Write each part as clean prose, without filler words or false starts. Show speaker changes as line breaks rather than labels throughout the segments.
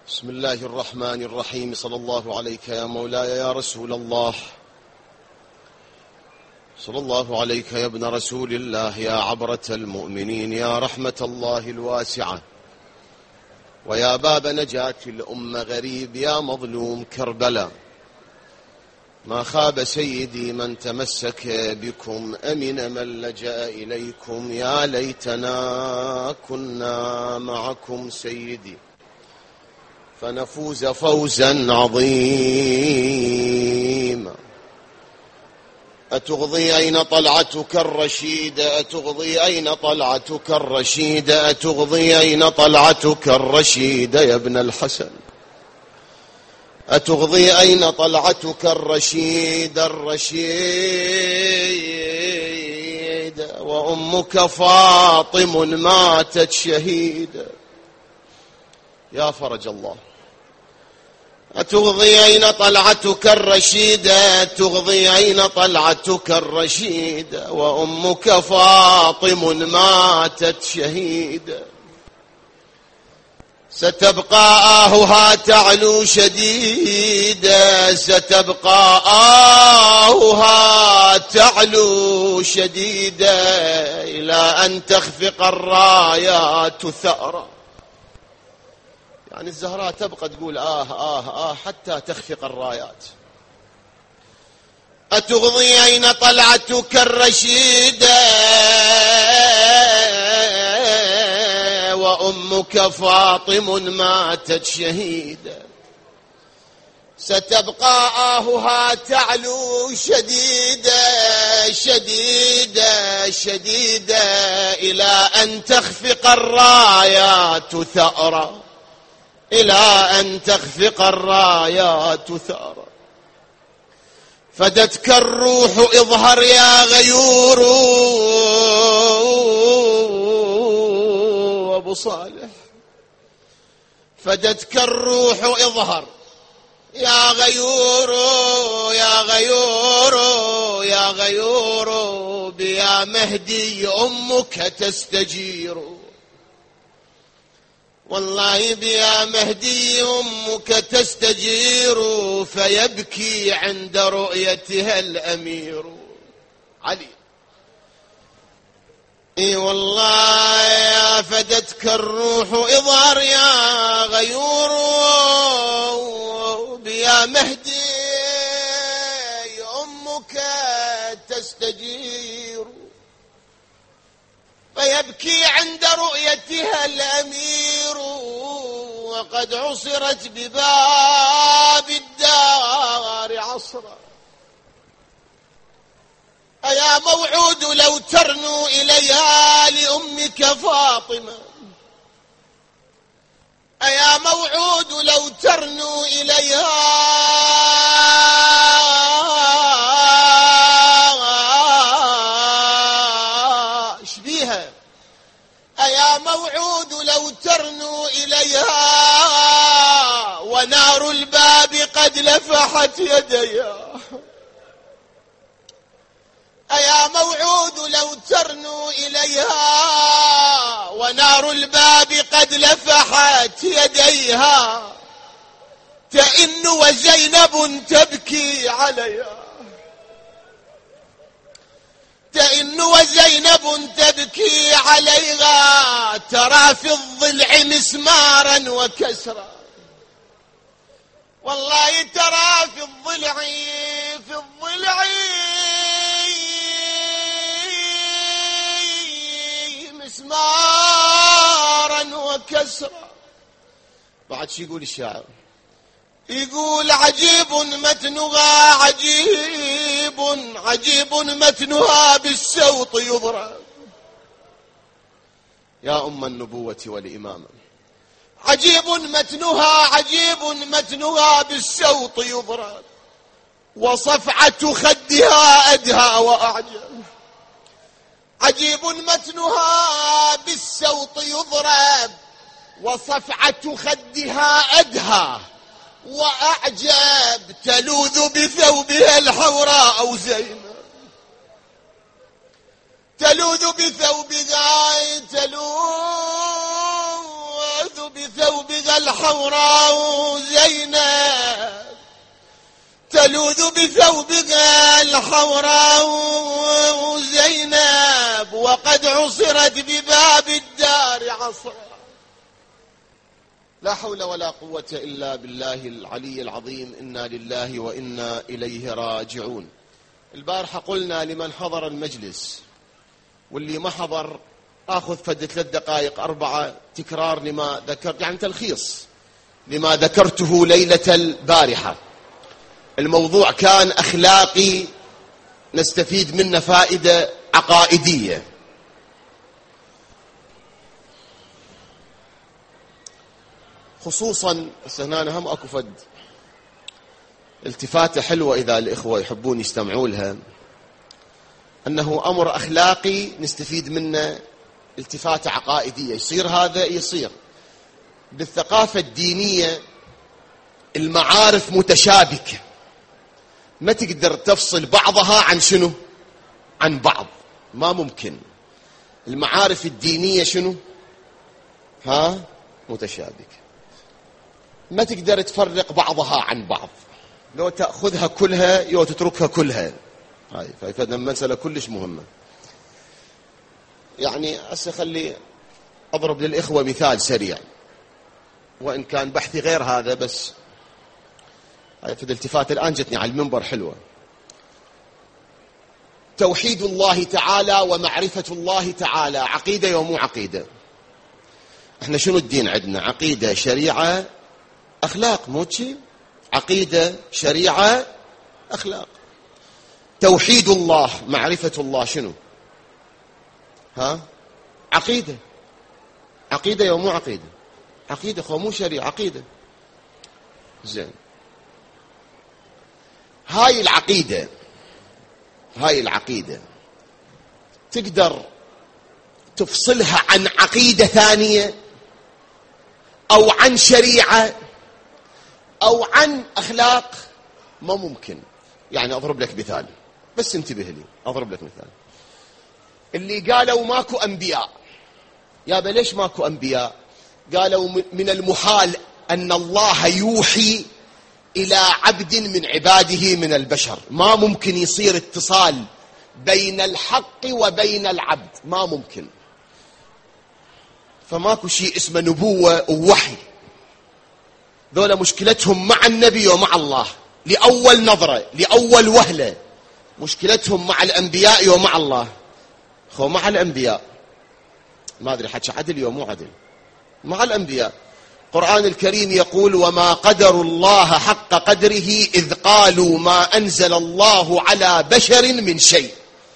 بسم الله الرحمن الرحيم. صلى الله عليك يا مولاي يا رسول الله، صلى الله عليك يا ابن رسول الله، يا عبرة المؤمنين، يا رحمة الله الواسعة، ويا باب نجاة الأمة غريب، يا مظلوم كربلاء. ما خاب سيدي من تمسك بكم، أمن من لجأ إليكم، يا ليتنا كنا معكم سيدي فنفوز فوزا عظيما. أتغضي أين طلعتك الرشيدة، أتغضي أين طلعتك الرشيدة، أتغضي أين طلعتك الرشيدة يا ابن الحسن، أتغضي أين طلعتك الرشيدة الرشيدة، وأمك فاطم ماتت شهيدة يا فرج الله. أتغضي أين طلعتك الرشيدة، أتغضي أين طلعتك الرشيدة، وأمك فاطم ماتت شهيدة. ستبقى آهها تعلو شديدة، ستبقى آهها تعلو شديدة، إلى أن تخفق الرايات ثأرا. يعني الزهراء تبقى تقول حتى تخفق الرايات. أتغضي أين طلعتك الرشيدة، وأمك فاطم ماتت شهيدة. ستبقى آهها تعلو شديدة شديدة شديدة، إلى أن تخفق الرايات ثأرا، إلى أن تخفق الرايات ثأرا. فدتك الروح اظهر يا غيور، أبو صالح، فدتك الروح اظهر يا غيور يا غيور يا غيور، بيا مهدي أمك تستجير. والله بيا مهدي أمك تستجير، فيبكي عند رؤيتها الأمير علي. اي والله يا فدتك الروح اظهر يا غيور، بيا مهدي أمك تستجير، فيبكي عند رؤيتها الأمير، وقد عصرت بباب الدار عصرا. أيا موعود لو ترنو إليها لأمك فاطمة، أيا موعود لو ترنو إليها شبيها، أيا موعود لو ترنو إليها، ونار الباب قد لفحت يديها. أيا موعود لو ترنو إليها، ونار الباب قد لفحت يديها، تئن وزينب تبكي عليها، تئن وزينب تبكي عليها، ترى في الضلع مسمارا وكسرا. والله ترى في الضلع مسمارا وكسرا. بعد شي يقول الشاعر؟ يقول عجيب متنها عجيب، عجيب متنها بالسوط يضرب. يا أم النبوة والإمامة، عجيب متنها عجيب متنها بالسوط يضرب، وصفعة خدها أدهى وأعجب. عجيب متنها بالسوط يضرب، وصفعة خدها أدهى وأعجب، تلوذ بثوبها الحوراء زينب، تلوذ بثوبها تلوذ تلوذ بثوبها الحوراء زينب، تلوذ بثوبها الحوراء زينب، وقد عصرت بباب الدار عصرا. لا حول ولا قوة إلا بالله العلي العظيم. إنا لله وإنا إليه راجعون. البارحة قلنا لمن حضر المجلس واللي ما حضر آخذ فد 3 دقائق 4 تكرار لما ذكرت، يعني تلخيص لما ذكرته ليلة البارحة. الموضوع كان أخلاقي نستفيد منه فائدة عقائدية. خصوصا هنا هم اكو فد التفاتة حلوة إذا الإخوة يحبون يستمعوا لها، أنه أمر أخلاقي نستفيد منه التفاتة عقائدية. يصير هذا يصير بالثقافة الدينية. المعارف متشابكة، ما تقدر تفصل بعضها عن شنو؟ عن بعض، ما ممكن. المعارف الدينية شنو؟ متشابكة، ما تقدر تفرق بعضها عن بعض. لو تأخذها كلها يو تتركها كلها. هاي فإذا مسألة كلش مهمة. يعني هسه خلي أضرب للإخوة مثال سريع، وإن كان بحثي غير هذا، بس هاي في الالتفات الآن جتني على المنبر حلوة. توحيد الله تعالى ومعرفة الله تعالى عقيدة ومو عقيدة. احنا شنو الدين عندنا؟ عقيدة، شريعة، أخلاق، مو شيء؟ عقيدة، شريعة، أخلاق. توحيد الله معرفة الله شنو؟ عقيدة. عقيدة ومو عقيدة؟ عقيدة، خو مو شريعة، عقيدة. زين، هاي العقيدة تقدر تفصلها عن عقيدة ثانية أو عن شريعة أو عن أخلاق؟ ما ممكن. يعني أضرب لك مثال، بس انتبه لي. أضرب لك مثال. اللي قالوا ماكو أنبياء، يابا ليش ماكو أنبياء؟ قالوا من المحال أن الله يوحي إلى عبد من عباده من البشر. ما ممكن يصير اتصال بين الحق وبين العبد، ما ممكن. فماكو شيء اسمه نبوة ووحي. ذولا مشكلتهم مع النبي ومع الله لأول نظرة، لأول وهلة. مشكلتهم مع الأنبياء ومع الله. خو مع الأنبياء ما أدري حكي عدل ومو عدل. مع الأنبياء القرآن الكريم يقول: وما قدروا الله حق قدره إذ قالوا ما أنزل الله على بشر من شيء.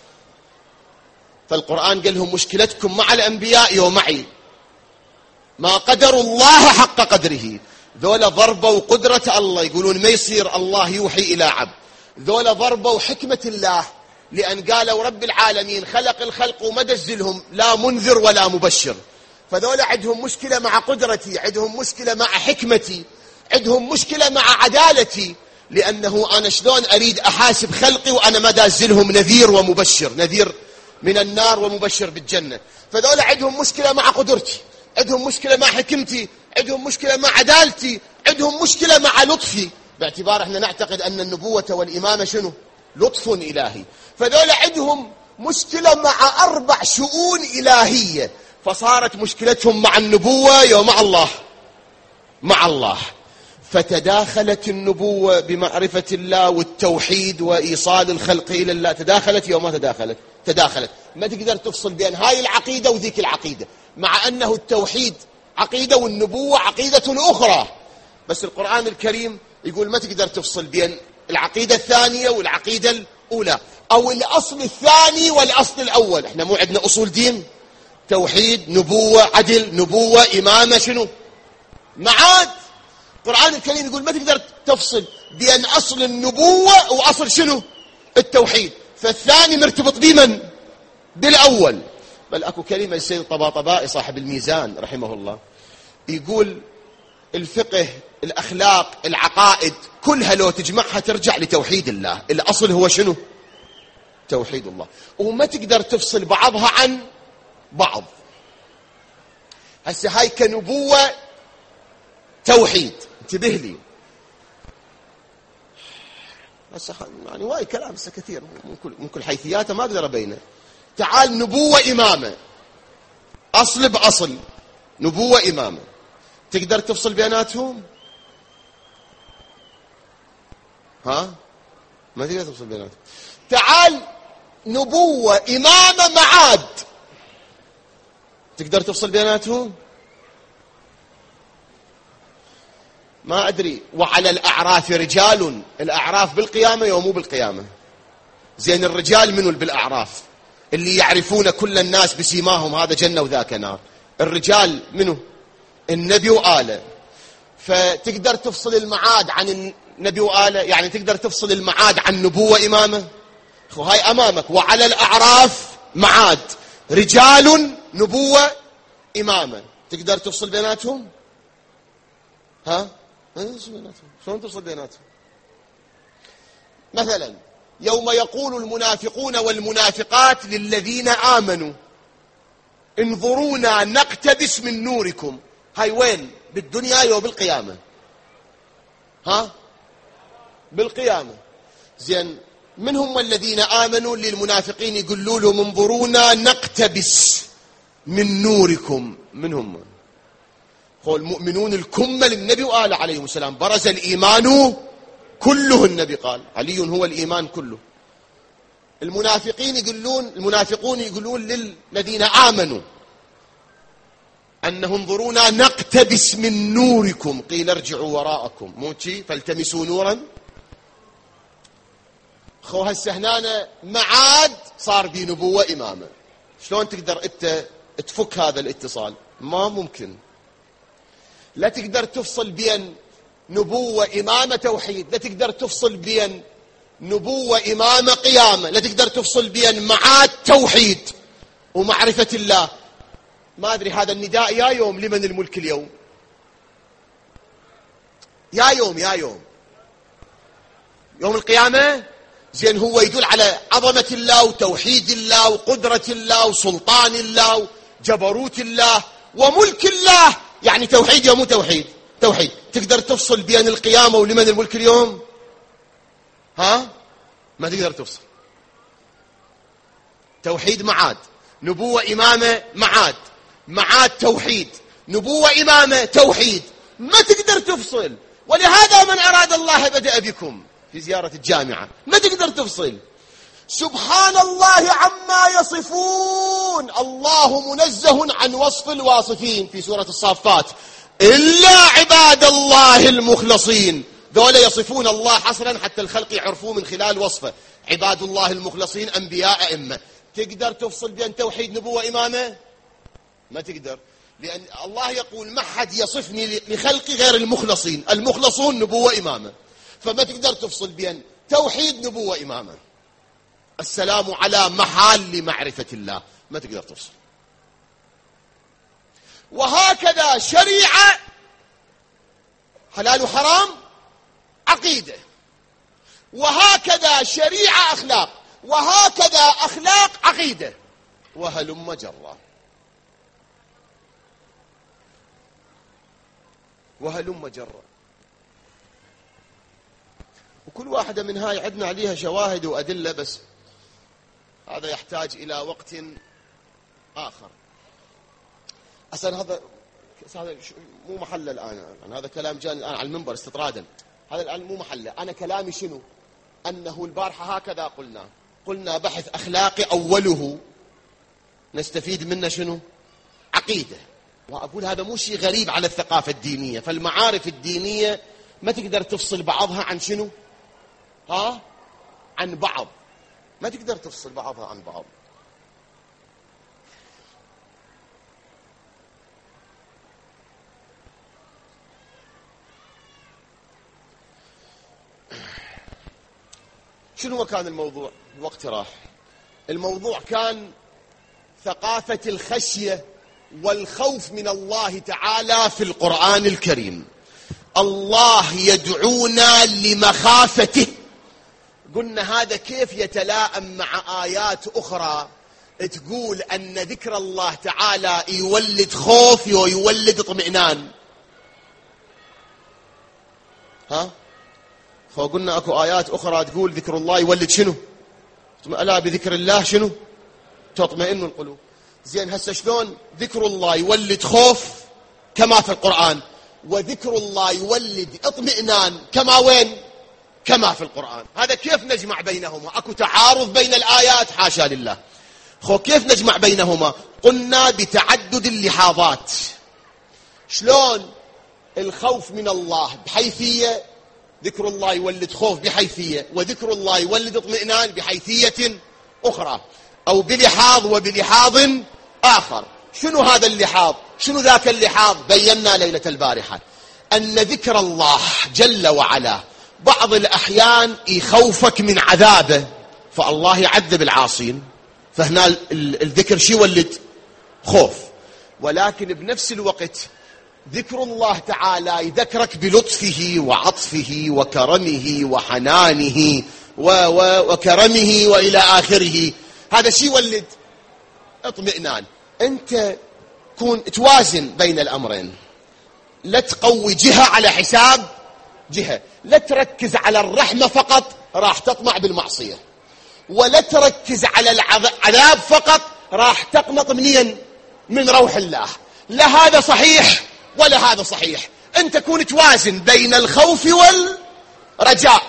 فالقرآن قال لهم مشكلتكم مع الأنبياء ومعي. ما قدروا الله حق قدره. ذولا ضربوا قدرة الله، يقولون ما يصير الله يوحي إلى عبد. ذولا ضربوا حكمة الله، لأن قالوا رب العالمين خلق الخلق وما دزلهم لا منذر ولا مبشر. فذولا عندهم مشكلة مع قدرتي، عندهم مشكلة مع حكمتي، عندهم مشكلة مع عدالتي. لأنه أنا شلون أريد أحاسب خلقي وأنا ما دازلهم نذير ومبشر، نذير من النار ومبشر بالجنة. فذولا عندهم مشكلة مع قدرتي، عندهم مشكلة مع حكمتي، عندهم مشكلة مع عدالتي، عندهم مشكلة مع لطفي، باعتبار احنا نعتقد أن النبوة والإمامة شنو؟ لطف إلهي. فذولا عندهم مشكلة مع 4 شؤون إلهية. فصارت مشكلتهم مع النبوة ومع الله، مع الله. فتداخلت النبوة بمعرفة الله والتوحيد وإيصال الخلق إلى الله. تداخلت يوم ما تداخلت؟ تداخلت. ما تقدر تفصل بين هاي العقيدة وذيك العقيدة، مع أنه التوحيد عقيدة والنبوة عقيدة أخرى. بس القرآن الكريم يقول ما تقدر تفصل بين العقيدة الثانية والعقيدة الأولى، أو الأصل الثاني والأصل الأول. احنا مو عندنا أصول دين؟ توحيد، نبوة، عدل، نبوة، إمامة، شنو؟ معاد. القرآن الكريم يقول ما تقدر تفصل بين أصل النبوة وأصل شنو؟ التوحيد. فالثاني مرتبط بمن؟ بالأول. بل أكو كلمة السيد الطباطبائي صاحب الميزان رحمه الله يقول: الفقه، الأخلاق، العقائد كلها لو تجمعها ترجع لتوحيد الله. الأصل هو شنو؟ توحيد الله. وما تقدر تفصل بعضها عن بعض. هسه هاي كنبوة توحيد. انتبه لي، هسه يعني وايد كلام هسه كثير من كل حيثياته ما اقدر ابينه. تعال نبوة إمامة، أصل بأصل، نبوة إمامة، تقدر تفصل بيناتهم؟ ها؟ ما تقدر تفصل بيناتهم. تعال نبوة إمامة معاد، تقدر تفصل بيناتهم؟ ما أدري. وعلى الأعراف رجال، الأعراف بالقيامة يوم مو بالقيامة. زين الرجال منو بالأعراف؟ اللي يعرفون كل الناس بسيماهم، هذا جنة وذاك نار. الرجال منو؟ النبي وآله. فتقدر تفصل المعاد عن النبي وآله؟ يعني تقدر تفصل المعاد عن نبوة إمامة؟ هاي أمامك، وعلى الأعراف معاد، رجال نبوة إمامة، تقدر تفصل بيناتهم؟ ها؟ شلون تفصل بيناتهم؟ مثلا يوم يقول المنافقون والمنافقات للذين آمنوا انظرونا نقتبس من نوركم، هاي وين؟ بالدنيا وبالقيامة؟ ها؟ بالقيامة. زين من هم الذين آمنوا للمنافقين يقولوا لهم انظرونا نقتبس من نوركم؟ من هم؟ هو المؤمنون الكمة للنبي وآله عليهم السلام. برز الإيمان كله، النبي قال علي هو الإيمان كله. المنافقون يقولون للذين آمنوا أنه انظرونا نقتبس من نوركم، قيل ارجعوا وراءكم موتي فالتمسوا نورا. خو هسه هنا معاد صار بنبوة إمامة. شلون تقدر انت تفك هذا الاتصال؟ ما ممكن. لا تقدر تفصل بين نبوة إمامة توحيد، لا تقدر تفصل بين نبوة إمامة قيامة، لا تقدر تفصل بين معاد توحيد ومعرفة الله. ما أدري هذا النداء يا يوم لمن الملك اليوم؟ يا يوم القيامة. زين هو يدل على عظمة الله وتوحيد الله وقدرة الله وسلطان الله وجبروت الله وملك الله، يعني توحيد يا مو توحيد؟ توحيد. تقدر تفصل بين القيامة ولمن الملك اليوم؟ ها؟ ما تقدر تفصل. توحيد معاد، نبوة إمامة معاد توحيد، نبوة إمامة توحيد، ما تقدر تفصل. ولهذا من أراد الله بدأ بكم في زيارة الجامعة، ما تقدر تفصل. سبحان الله عما يصفون، الله منزه عن وصف الواصفين في سورة الصافات، إلا عباد الله المخلصين. ذولا يصفون الله حصرا حتى الخلق يعرفوه من خلال وصفه. عباد الله المخلصين أنبياء أئمة. تقدر تفصل بين توحيد نبوة إمامة؟ ما تقدر، لأن الله يقول ما حد يصفني لخلقي غير المخلصين، المخلصون نبوة إمامة. فما تقدر تفصل بين توحيد نبوة إمامة. السلام على محال لمعرفة الله، ما تقدر تفصل. وهكذا شريعة حلال وحرام عقيدة، وهكذا شريعة أخلاق، وهكذا أخلاق عقيدة، وهلم جرا وهلم جرا. وكل واحدة من هاي عندنا عليها شواهد وأدلة، بس هذا يحتاج إلى وقت آخر. أصلا هذا مو محله الآن، هذا كلام جاني الآن على المنبر استطرادا، هذا الآن مو محله. أنا كلامي شنو؟ أنه البارحة هكذا قلنا بحث أخلاقي أوله نستفيد منه شنو؟ عقيدة. وأقول هذا مو شيء غريب على الثقافة الدينية. فالمعارف الدينية ما تقدر تفصل بعضها عن شنو؟ عن بعض، ما تقدر تفصل بعضها عن بعض. شنو كان الموضوع؟ الوقت راح. الموضوع كان ثقافة الخشية والخوف من الله تعالى في القرآن الكريم. الله يدعونا لمخافته. قلنا هذا كيف يتلائم مع آيات أخرى تقول أن ذكر الله تعالى يولد خوف ويولد اطمئنان؟ ها؟ فقلنا أكو آيات أخرى تقول ذكر الله يولد شنو؟ ألا بذكر الله شنو؟ تطمئن القلوب. زين هسه شلون ذكر الله يولد خوف كما في القرآن، وذكر الله يولد اطمئنان كما وين؟ كما في القرآن. هذا كيف نجمع بينهما؟ أكو تعارض بين الآيات؟ حاشا لله. كيف نجمع بينهما؟ قلنا بتعدد اللحاظات. شلون الخوف من الله بحيثية، ذكر الله يولد خوف بحيثية، وذكر الله يولد اطمئنان بحيثية أخرى، أو بلحاظ وبلحاظ آخر. شنو هذا اللحاظ؟ شنو ذاك اللحاظ؟ بينا ليلة البارحة أن ذكر الله جل وعلا بعض الأحيان يخوفك من عذابه، فالله يعذب العاصين، فهنا الذكر شي يولد؟ خوف. ولكن بنفس الوقت ذكر الله تعالى يذكرك بلطفه وعطفه وكرمه وحنانه وكرمه وإلى آخره. هذا شي يولد اطمئنان. أنت كون توازن بين الأمرين، لا تقوي جهة على حساب جهة، لا تركز على الرحمة فقط راح تطمع بالمعصية، ولا تركز على العذاب فقط راح تقنط منين؟ من روح الله. لا هذا صحيح ولا هذا صحيح. أنت كون توازن بين الخوف والرجاء،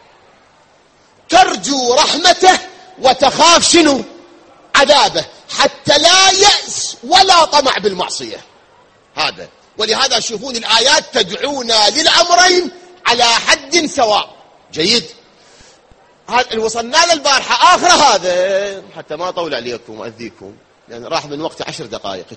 ترجو رحمته وتخاف شنو؟ عذابه، حتى لا يأس ولا طمع بالمعصية. هذا ولهذا شوفون الآيات تدعونا للأمرين على حد سواء. جيد. هذا وصلنا للبارحة آخر هذا حتى ما أطول عليكم وأذيكم، يعني راح من وقت 10 دقائق.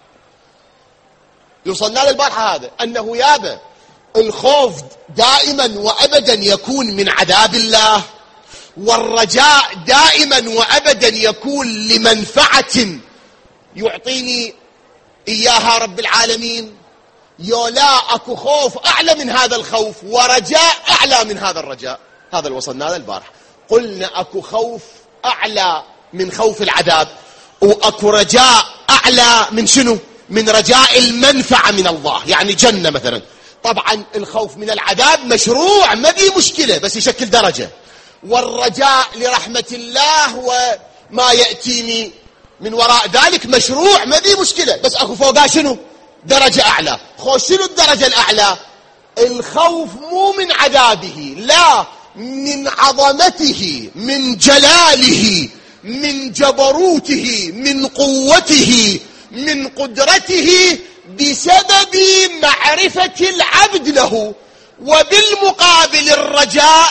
يوصلنا للبارحة هذا أنه يابا الخوف دائما وأبدا يكون من عذاب الله، والرجاء دائما وأبدا يكون لمنفعة يعطيني إياها رب العالمين. يولا أكو خوف أعلى من هذا الخوف ورجاء أعلى من هذا الرجاء. هذا اللي وصلنا له البارحة. قلنا أكو خوف أعلى من خوف العذاب، وأكو رجاء أعلى من شنو؟ من رجاء المنفعة من الله، يعني جنة مثلا. طبعا الخوف من العذاب مشروع ما بيه مشكلة، بس يشكل درجة، والرجاء لرحمة الله وما يأتيني من وراء ذلك مشروع ما بيه مشكلة، بس أكو فوقها شنو؟ درجة أعلى. شنو الدرجة الأعلى؟ الخوف مو من عذابه، لا، من عظمته، من جلاله، من جبروته، من قوته، من قدرته، بسبب معرفة العبد له. وبالمقابل الرجاء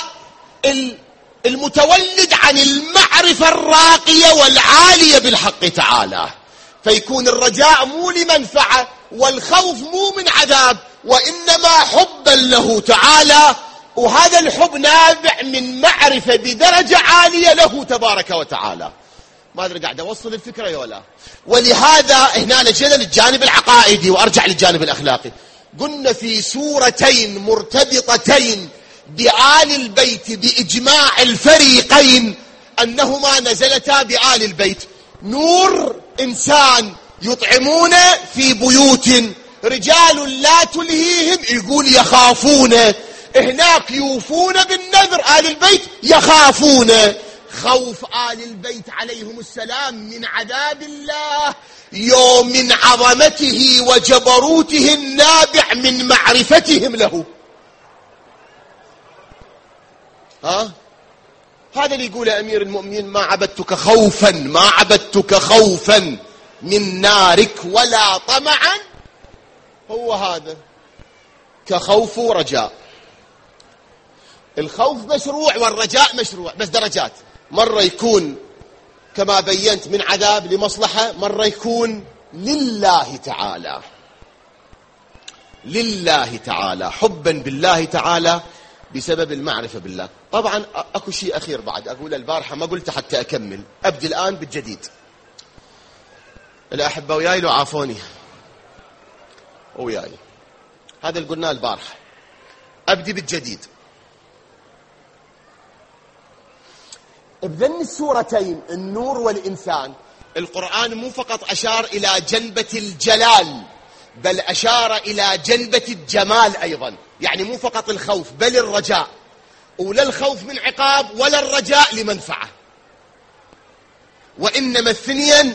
المتولد عن المعرفة الراقية والعالية بالحق تعالى. فيكون الرجاء مو لمنفعة، والخوف مو من عذاب، وإنما حبا له تعالى، وهذا الحب نابع من معرفة بدرجة عالية له تبارك وتعالى. ما أدري قاعد أوصل الفكرة يولا. ولهذا هنا لجينا للجانب العقائدي وأرجع للجانب الأخلاقي. قلنا في سورتين مرتبطتين بآل البيت بإجماع الفريقين أنهما نزلتا بآل البيت. نور إنسان يطعمون في بيوت، رجال لا تلهيهم يقول يخافون، هناك يوفون بالنذر آل البيت يخافون. خوف آل البيت عليهم السلام من عذاب الله يوم من عظمته وجبروته النابع من معرفتهم له. هذا اللي يقول أمير المؤمنين: ما عبدتك خوفا من نارك ولا طمعا. هو هذا كخوف ورجاء. الخوف مشروع والرجاء مشروع، بس درجات. مرة يكون كما بينت من عذاب لمصلحة، مرة يكون لله تعالى حبا بالله تعالى بسبب المعرفة بالله. طبعا أكو شيء أخير بعد أقول البارحة ما قلت حتى أكمل، أبدي الآن بالجديد. الأحبة وياي لو عافوني وياي، هذا اللي قلناه البارحة. أبدي بالجديد. بذن السورتين النور والإنسان القرآن مو فقط أشار إلى جنبة الجلال، بل أشار إلى جنبة الجمال أيضا. يعني مو فقط الخوف بل الرجاء، ولا الخوف من عقاب ولا الرجاء لمنفعة، وإنما الثنين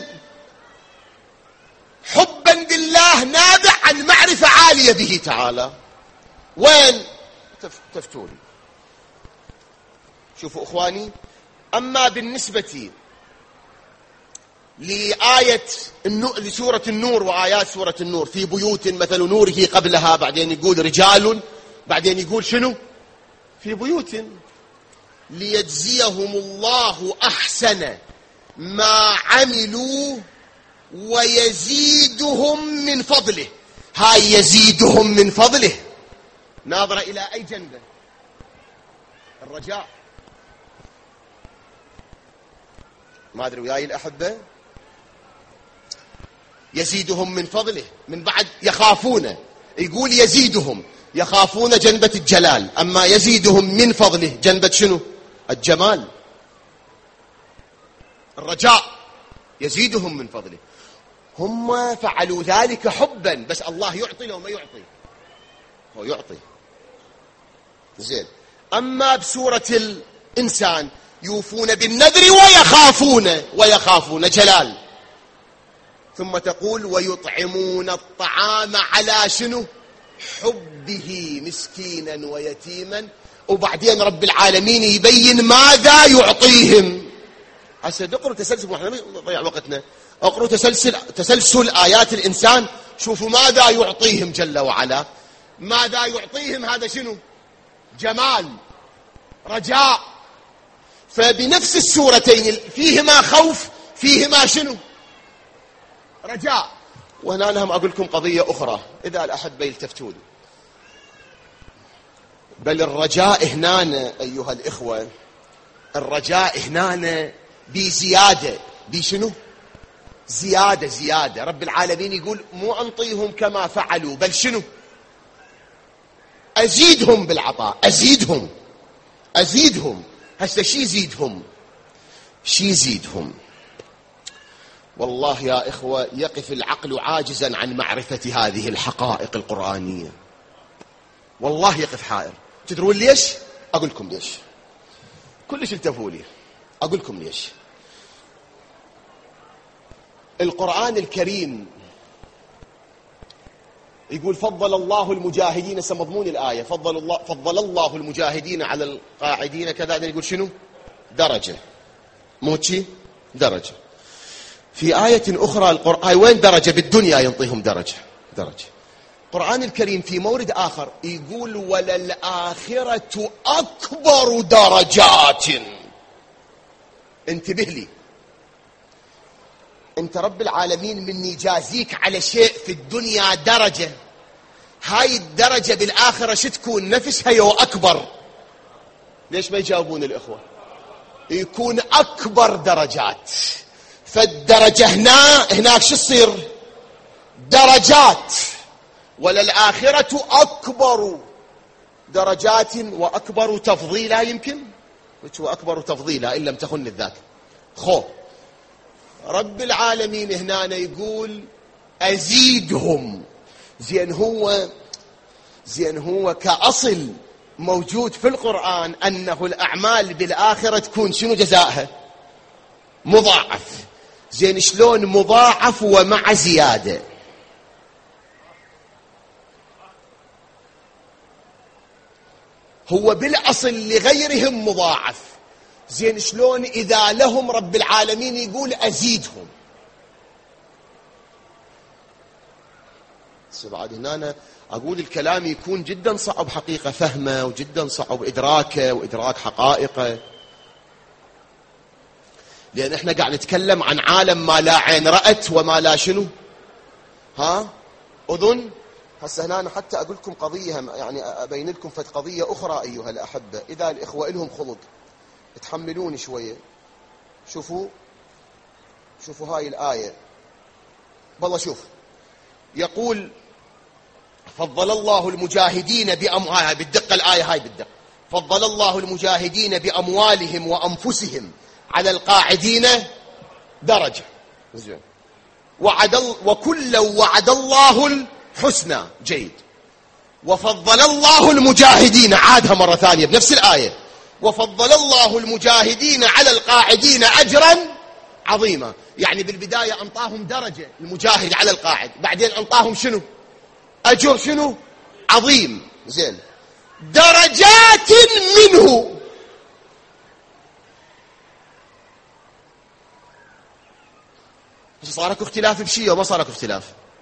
حبا بالله نابع عن معرفة عالية به تعالى. وين تفتوني؟ شوفوا إخواني، أما بالنسبة لآية لسورة النور وآيات سورة النور، في بيوت مثل نوره قبلها، بعدين يقول رجال، بعدين يقول شنو؟ في بيوت ليجزيهم الله أحسن ما عملوا ويزيدهم من فضله. هاي يزيدهم من فضله ناظرة إلى أي جنبة؟ الرجاء. ما أدري وياي الأحبة، يزيدهم من فضله، من بعد يخافون، يقول يزيدهم، يخافون جنبة الجلال، أما يزيدهم من فضله جنبة شنو؟ الجمال، الرجاء، يزيدهم من فضله. هم فعلوا ذلك حبا، بس الله يعطي لو ما يعطي، هو يعطي. زين. أما بسورة الإنسان يوفون بالنذر ويخافون جلال، ثم تقول ويطعمون الطعام على شنو؟ حبه مسكينا ويتيما، وبعدين رب العالمين يبين ماذا يعطيهم. هسه اقروا تسلسل، احنا ما نضيع وقتنا، اقروا تسلسل آيات الإنسان، شوفوا ماذا يعطيهم جل وعلا. ماذا يعطيهم؟ هذا شنو؟ جمال، رجاء. فبنفس السورتين فيهما خوف، فيهما شنو؟ رجاء. وهنا أنا هم أقول لكم قضية أخرى إذا الأحبة يلتفتون. بل الرجاء هنا أيها الإخوة، الرجاء هنا بزيادة، بشنو؟ زيادة. رب العالمين يقول مو أنطيهم كما فعلوا، بل شنو؟ أزيدهم بالعطاء، أزيدهم. هسه شي يزيدهم؟ والله يا إخوة يقف العقل عاجزا عن معرفة هذه الحقائق القرآنية، والله يقف حائر. تدرون ليش؟ أقول لكم ليش، كلش التفوا لي. أقول لكم ليش. القرآن الكريم يقول فضل الله المجاهدين، سمضمون الآية، فضل الله المجاهدين على القاعدين كذا، يقول شنو؟ درجة، موتشي درجة. في آية أخرى القرآن وين درجة؟ بالدنيا ينطيهم درجة. القرآن الكريم في مورد آخر يقول وللآخرة أكبر درجات. انتبه لي، انت رب العالمين من يجازيك على شيء في الدنيا درجة، هاي الدرجة بالآخرة شو تكون؟ نفسها يو أكبر. ليش ما يجاوبون الإخوة؟ يكون أكبر درجات. فالدرجة هناك شو تصير؟ درجات. وللآخرة أكبر درجات وأكبر تفضيلا. يمكن وأكبر تفضيلا إن لم تخن الذاكرة. رب العالمين هنا يقول أزيدهم. زين هو كأصل موجود في القرآن أنه الأعمال بالآخرة تكون شنو جزائها؟ مضاعف. زين شلون مضاعف ومع زيادة؟ هو بالأصل لغيرهم مضاعف. زين شلون إذا لهم رب العالمين يقول أزيدهم؟ بعد هنا أنا أقول الكلام يكون جدا صعب حقيقة فهمه، وجدا صعب إدراكه وإدراك حقائقه، لأن إحنا قاعد نتكلم عن عالم ما لا عين رأت وما لا شنو أذن. هسه هنا أنا حتى أقول لكم قضية، يعني أبين لكم قضية أخرى أيها الأحبة، إذا الإخوة لهم خلق تحملوني شوية. شوفوا هاي الآية، والله شوف، يقول فضل الله المجاهدين بأموالهم، بالدقة الآية هاي بالدقة، فضل الله المجاهدين بأموالهم وأنفسهم على القاعدين درجة. زين. وكلا وعد الله الحسنى. جيد. وفضل الله المجاهدين، عادها مرة ثانية بنفس الآية، وفضل الله المجاهدين على القاعدين أجرا عظيما. يعني بالبداية أنطاهم درجة المجاهد على القاعد، بعدين أنطاهم شنو؟ أجر شنو؟ عظيم. زين. درجات منه. صار اكو اختلاف بشيء وما صار اكو اختلاف؟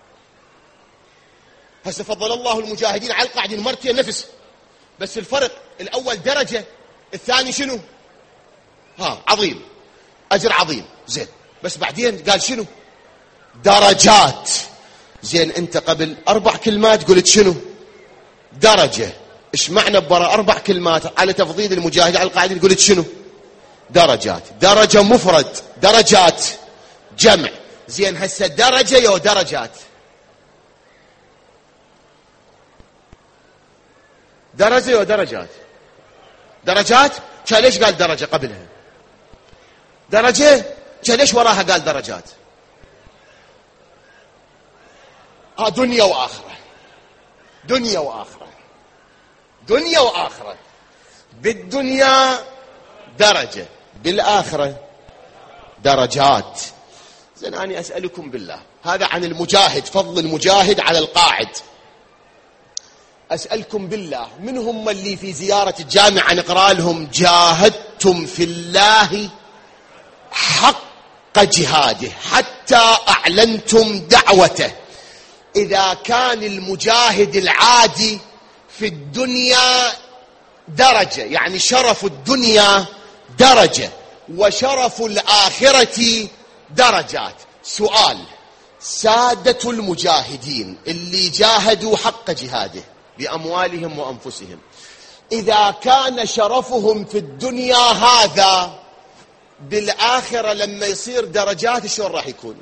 هسه فضل الله المجاهدين على القاعدين مرتين نفس، بس الفرق الأول درجة، الثاني شنو؟ عظيم، أجر عظيم. زين. بس بعدين قال شنو؟ درجات. زين. أنت قبل 4 كلمات قلت شنو؟ درجة. إيش معنى برا 4 كلمات على تفضيل المجاهد على القاعدين قلت شنو؟ درجات. درجة مفرد، درجات جمع. زين. هسه درجة يو درجات؟ درجة يو درجات؟ درجات. كان ليش قال درجة قبلها؟ درجة كان ليش وراها قال درجات؟ دنيا وآخرة، دنيا وآخرة، دنيا وآخرة. بالدنيا درجة، بالآخرة درجات. زين. أنا أسألكم بالله، هذا عن المجاهد، فضل المجاهد على القاعد. أسألكم بالله، من هم اللي في زيارة الجامعة نقرأ لهم جاهدتم في الله حق جهاده حتى أعلنتم دعوته؟ إذا كان المجاهد العادي في الدنيا درجة، يعني شرف الدنيا درجة وشرف الآخرة درجات. سؤال: سادة المجاهدين اللي جاهدوا حق جهاده بأموالهم وأنفسهم، إذا كان شرفهم في الدنيا هذا، بالآخرة لما يصير درجات شلون راح يكون؟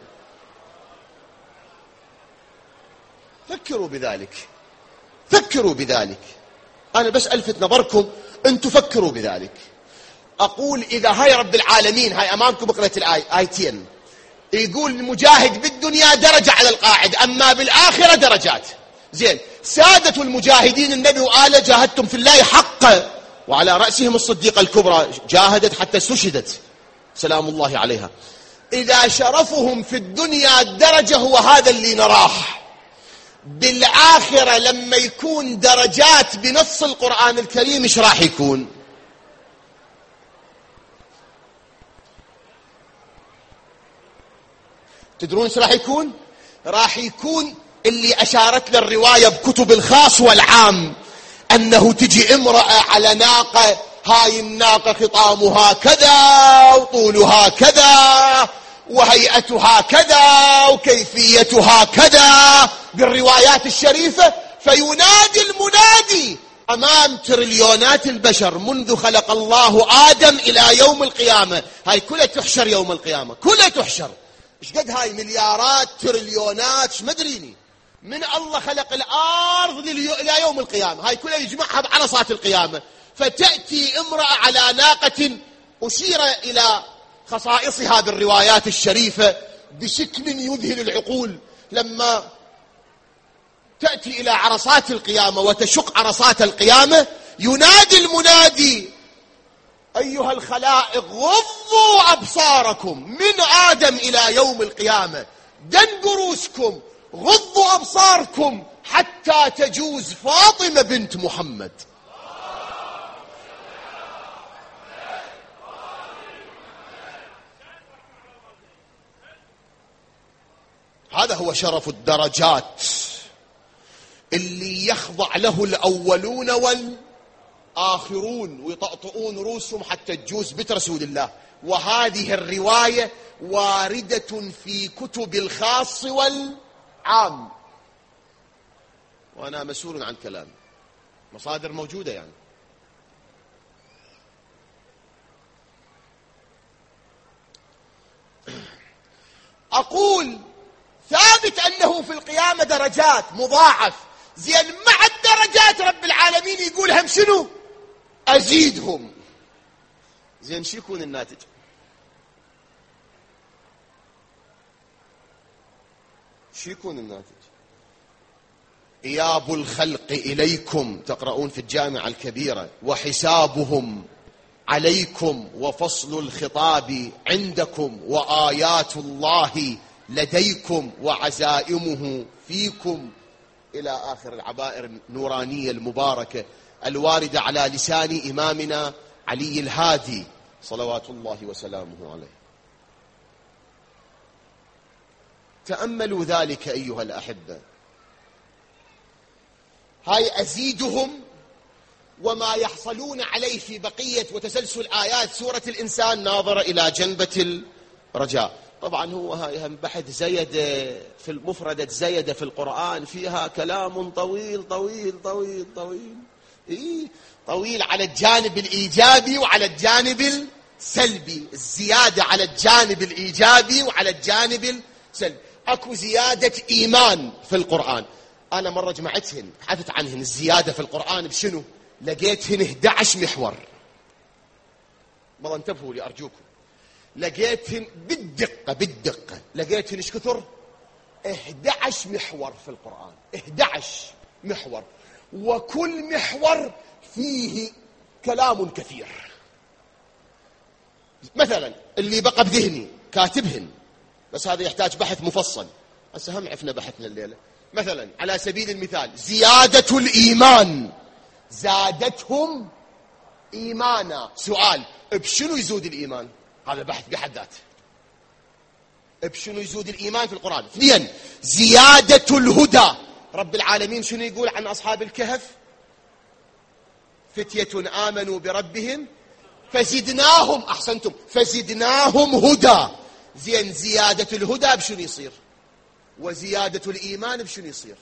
فكروا بذلك، فكروا بذلك. أنا بس ألفت نظركم، أنتم فكروا بذلك. أقول إذا هاي رب العالمين، هاي أمامكم قرأت الآية آيتين، يقول المجاهد بالدنيا درجة على القاعد، أما بالآخرة درجات. زين. سادة المجاهدين النبي وآله جاهدتم في الله حقا، وعلى رأسهم الصديقة الكبرى جاهدت حتى استشهدت سلام الله عليها. إذا شرفهم في الدنيا الدرجة هو هذا اللي نراه، بالآخرة لما يكون درجات بنص القرآن الكريم ايش راح يكون؟ تدرون ايش راح يكون؟ راح يكون اللي أشارت له الرواية بكتب الخاص والعام، أنه تجي امرأة على ناقة، هاي الناقة خطامها كذا وطولها كذا وهيئتها كذا وكيفيتها كذا بالروايات الشريفة، فينادي المنادي أمام تريليونات البشر منذ خلق الله آدم إلى يوم القيامة. هاي كلها تحشر يوم القيامة، كلها تحشر. إيش قد هاي؟ مليارات، تريليونات، ما أدريني من الله خلق الأرض إلى يوم القيامة، هاي كلها يجمعها بعرصات القيامة. فتأتي امرأة على ناقة أشير إلى خصائصها بالروايات الشريفة بشكل يذهل العقول، لما تأتي إلى عرصات القيامة وتشق عرصات القيامة، ينادي المنادي: أيها الخلائق غضوا أبصاركم من آدم إلى يوم القيامة، دنقوا رؤوسكم، غضوا أبصاركم حتى تجوز فاطمة بنت محمد. هذا هو شرف الدرجات اللي يخضع له الأولون والآخرون ويطأطؤون رؤوسهم حتى تجوز بيت رسول الله. وهذه الرواية واردة في كتب الخاص والعام، وأنا مسؤول عن كلامي، مصادر موجودة يعني. أقول ثابت أنه في القيامة درجات مضاعف. زين. مع الدرجات رب العالمين يقول هم شنو؟ أزيدهم. زين. شو يكون الناتج؟ شو يكون الناتج؟ إياب الخلق إليكم تقرؤون في الجامعة الكبيرة، وحسابهم عليكم، وفصل الخطاب عندكم، وآيات الله لديكم، وعزائمه فيكم، إلى آخر العبائر النورانية المباركة الواردة على لسان إمامنا علي الهادي صلوات الله وسلامه عليه. تأملوا ذلك أيها الأحبة. هاي أزيدهم وما يحصلون عليه في بقية وتسلسل آيات سورة الإنسان ناظرة إلى جنبة الرجاء. طبعا هو هاي هم بحث زيدة في المفردة زيدة في القرآن، فيها كلام طويل طويل طويل طويل طويل على الجانب الإيجابي وعلى الجانب السلبي. الزيادة على الجانب الإيجابي وعلى الجانب السلبي. أكو زيادة إيمان في القرآن، أنا مرة جمعتهن بحثت عنهن الزيادة في القرآن بشنو، لقيتهن 11 محور. والله انتبهوا لي أرجوكم، لقيتهن بالدقة لقيتهن ايش كثر؟ 11 محور في القرآن، 11 محور، وكل محور فيه كلام كثير. مثلا اللي بقى بذهني كاتبهن، بس هذا يحتاج بحث مفصل، هسه هم عرفنا بحثنا الليلة. مثلا على سبيل المثال زيادة الإيمان، زادتهم إيمانا. سؤال، بشنو يزود الإيمان؟ هذا بحث بحد ذاته. بشنو يزود الإيمان في القرآن؟ اثنين، زيادة الهدى. رب العالمين شنو يقول عن أصحاب الكهف؟ فتية آمنوا بربهم فزدناهم، أحسنتم، فزدناهم هدى. زين، زيادة الهدى بشنو يصير؟ وزيادة الإيمان بشنو يصير؟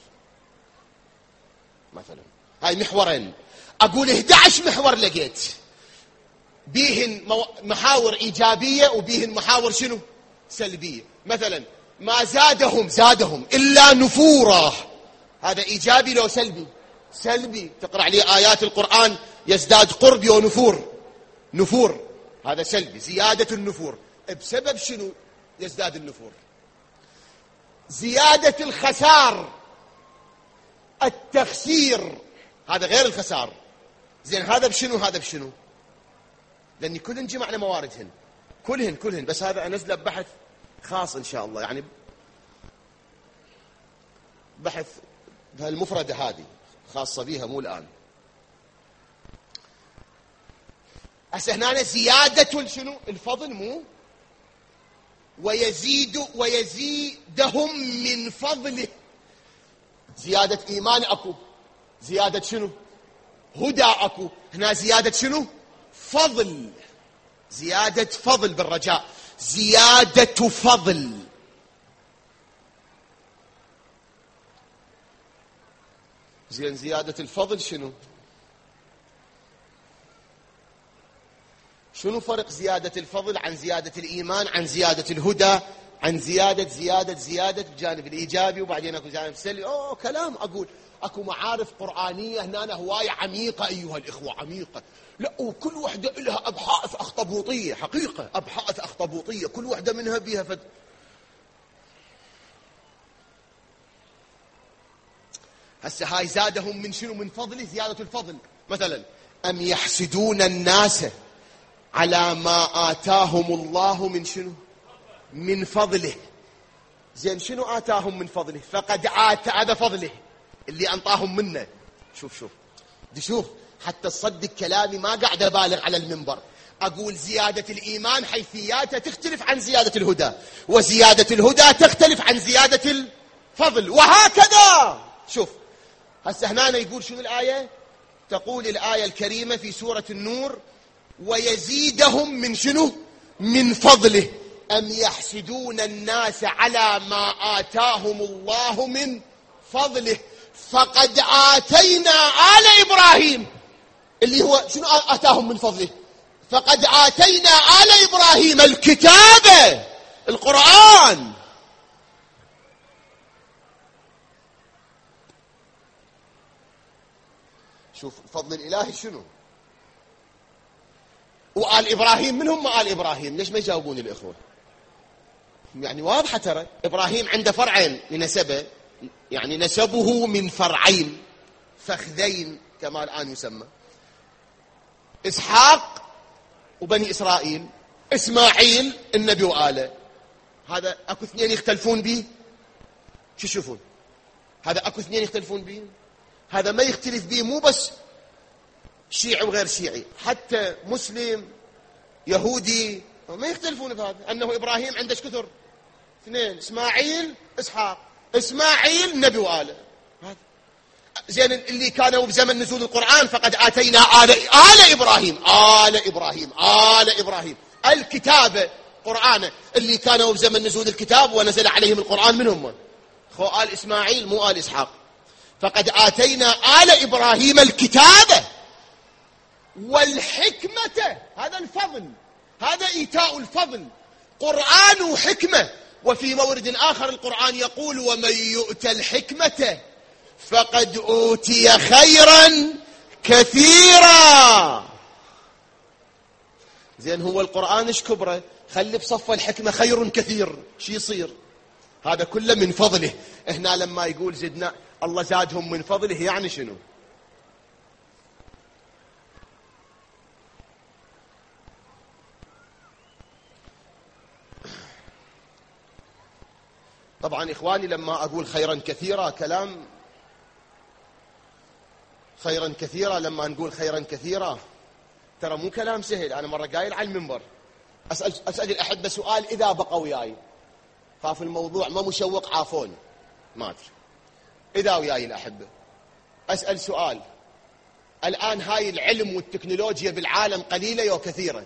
مثلا هاي محورين، أقول 11 محور لقيت بيهن محاور إيجابية وبيهن محاور شنو؟ سلبية. مثلا ما زادهم إلا نفورا، هذا إيجابي لو سلبي؟ سلبي. تقرأ عليه آيات القرآن يزداد قرب ونفور، هذا سلبي. زيادة النفور بسبب شنو يزداد النفور؟ زيادة الخسار، التخسير، هذا غير الخسار. زين، هذا بشنو هذا بشنو؟ لأني كلهن جمعنا مواردهن، كلهن، بس هذا أنزله ببحث خاص إن شاء الله، يعني بحث بهالمفردة هذه خاصة بيها، مو الآن. هسه هنا زيادة شنو؟ الفضل، مو ويزيدهم من فضله. زيادة إيمان أكو، زيادة شنو؟ هدى أكو. هنا زيادة شنو؟ فضل، زيادة فضل بالرجاء، زيادة فضل. زين، زيادة الفضل شنو؟ شنو فرق زيادة الفضل عن زيادة الإيمان، عن زيادة الهدى، عن زيادة بالجانب الإيجابي، وبعدين أكو جانب سلبي؟ كلام. أقول أكو معارف قرآنية هنا هواية عميقة أيها الإخوة، عميقة. لا، وكل وحدة لها أبحاث أخطبوطية، حقيقة أبحاث أخطبوطية، كل وحدة منها بيها هسه هاي زادهم من شنو؟ من فضله، زيادة الفضل. مثلا أم يحسدون الناس على ما آتاهم الله من شنو؟ من فضله. زين، شنو آتاهم من فضله؟ فقد هذا فضله اللي أنطاهم منه. شوف حتى تصدق كلامي، ما قاعد أبالغ على المنبر. أقول زيادة الإيمان حيثياتها تختلف عن زيادة الهدى، وزيادة الهدى تختلف عن زيادة الفضل، وهكذا. شوف هسه هنا يقول شنو الآية؟ تقول الآية الكريمة في سورة النور: ويزيدهم من شنو؟ من فضله. أم يحسدون الناس على ما آتاهم الله من فضله فقد آتينا آل إبراهيم، اللي هو شنو آتاهم من فضله؟ فقد آتينا آل إبراهيم الكتاب، القرآن. شوف الفضل الإلهي شنو. وآل إبراهيم من هم آل إبراهيم؟ ليش ما يجاوبون الإخوة؟ يعني واضحة ترى. إبراهيم عنده فرعين لنسبه، يعني نسبه من فرعين فخذين كما الآن يسمى، إسحاق وبني إسرائيل، إسماعيل النبي وآله. هذا أكو اثنين يختلفون به؟ شو تشوفون؟ هذا أكو اثنين يختلفون به؟ هذا ما يختلف به مو بس شيعي وغير شيعي، حتى مسلم يهودي ما يختلفون بهذا، أنه إبراهيم عنده كثر اثنين، إسماعيل إسحاق، إسماعيل نبي وآله. زين اللي كانوا بزمن نزول القرآن فقد آتينا آل إبراهيم الكتاب قرآن، اللي كانوا بزمن نزول الكتاب ونزل عليهم القرآن من هم؟ خو آل إسماعيل مو آل إسحاق. فقد آتينا آل إبراهيم الكتاب والحكمة، هذا الفضل، هذا إيتاء الفضل، قرآن وحكمة. وفي مورد آخر القرآن يقول ومن يؤت الحكمة فقد أوتي خيرا كثيرا. زين هو القرآن ايش كبره؟ خلي بصف الحكمة خير كثير، شي يصير؟ هذا كله من فضله. هنا لما يقول زدنا الله زادهم من فضله يعني شنو؟ طبعا إخواني لما أقول خيرا كثيرا كلام خيرا كثيرا، لما نقول خيرا كثيرا ترى مو كلام سهل. أنا مرة قايل على المنبر أسأل الأحبة سؤال إذا بقوا وياي، خاف الموضوع ما مشوق عافون ما أدري، إذا وياي الأحبة أسأل سؤال، الآن هاي العلم والتكنولوجيا بالعالم قليلة أو كثيرة؟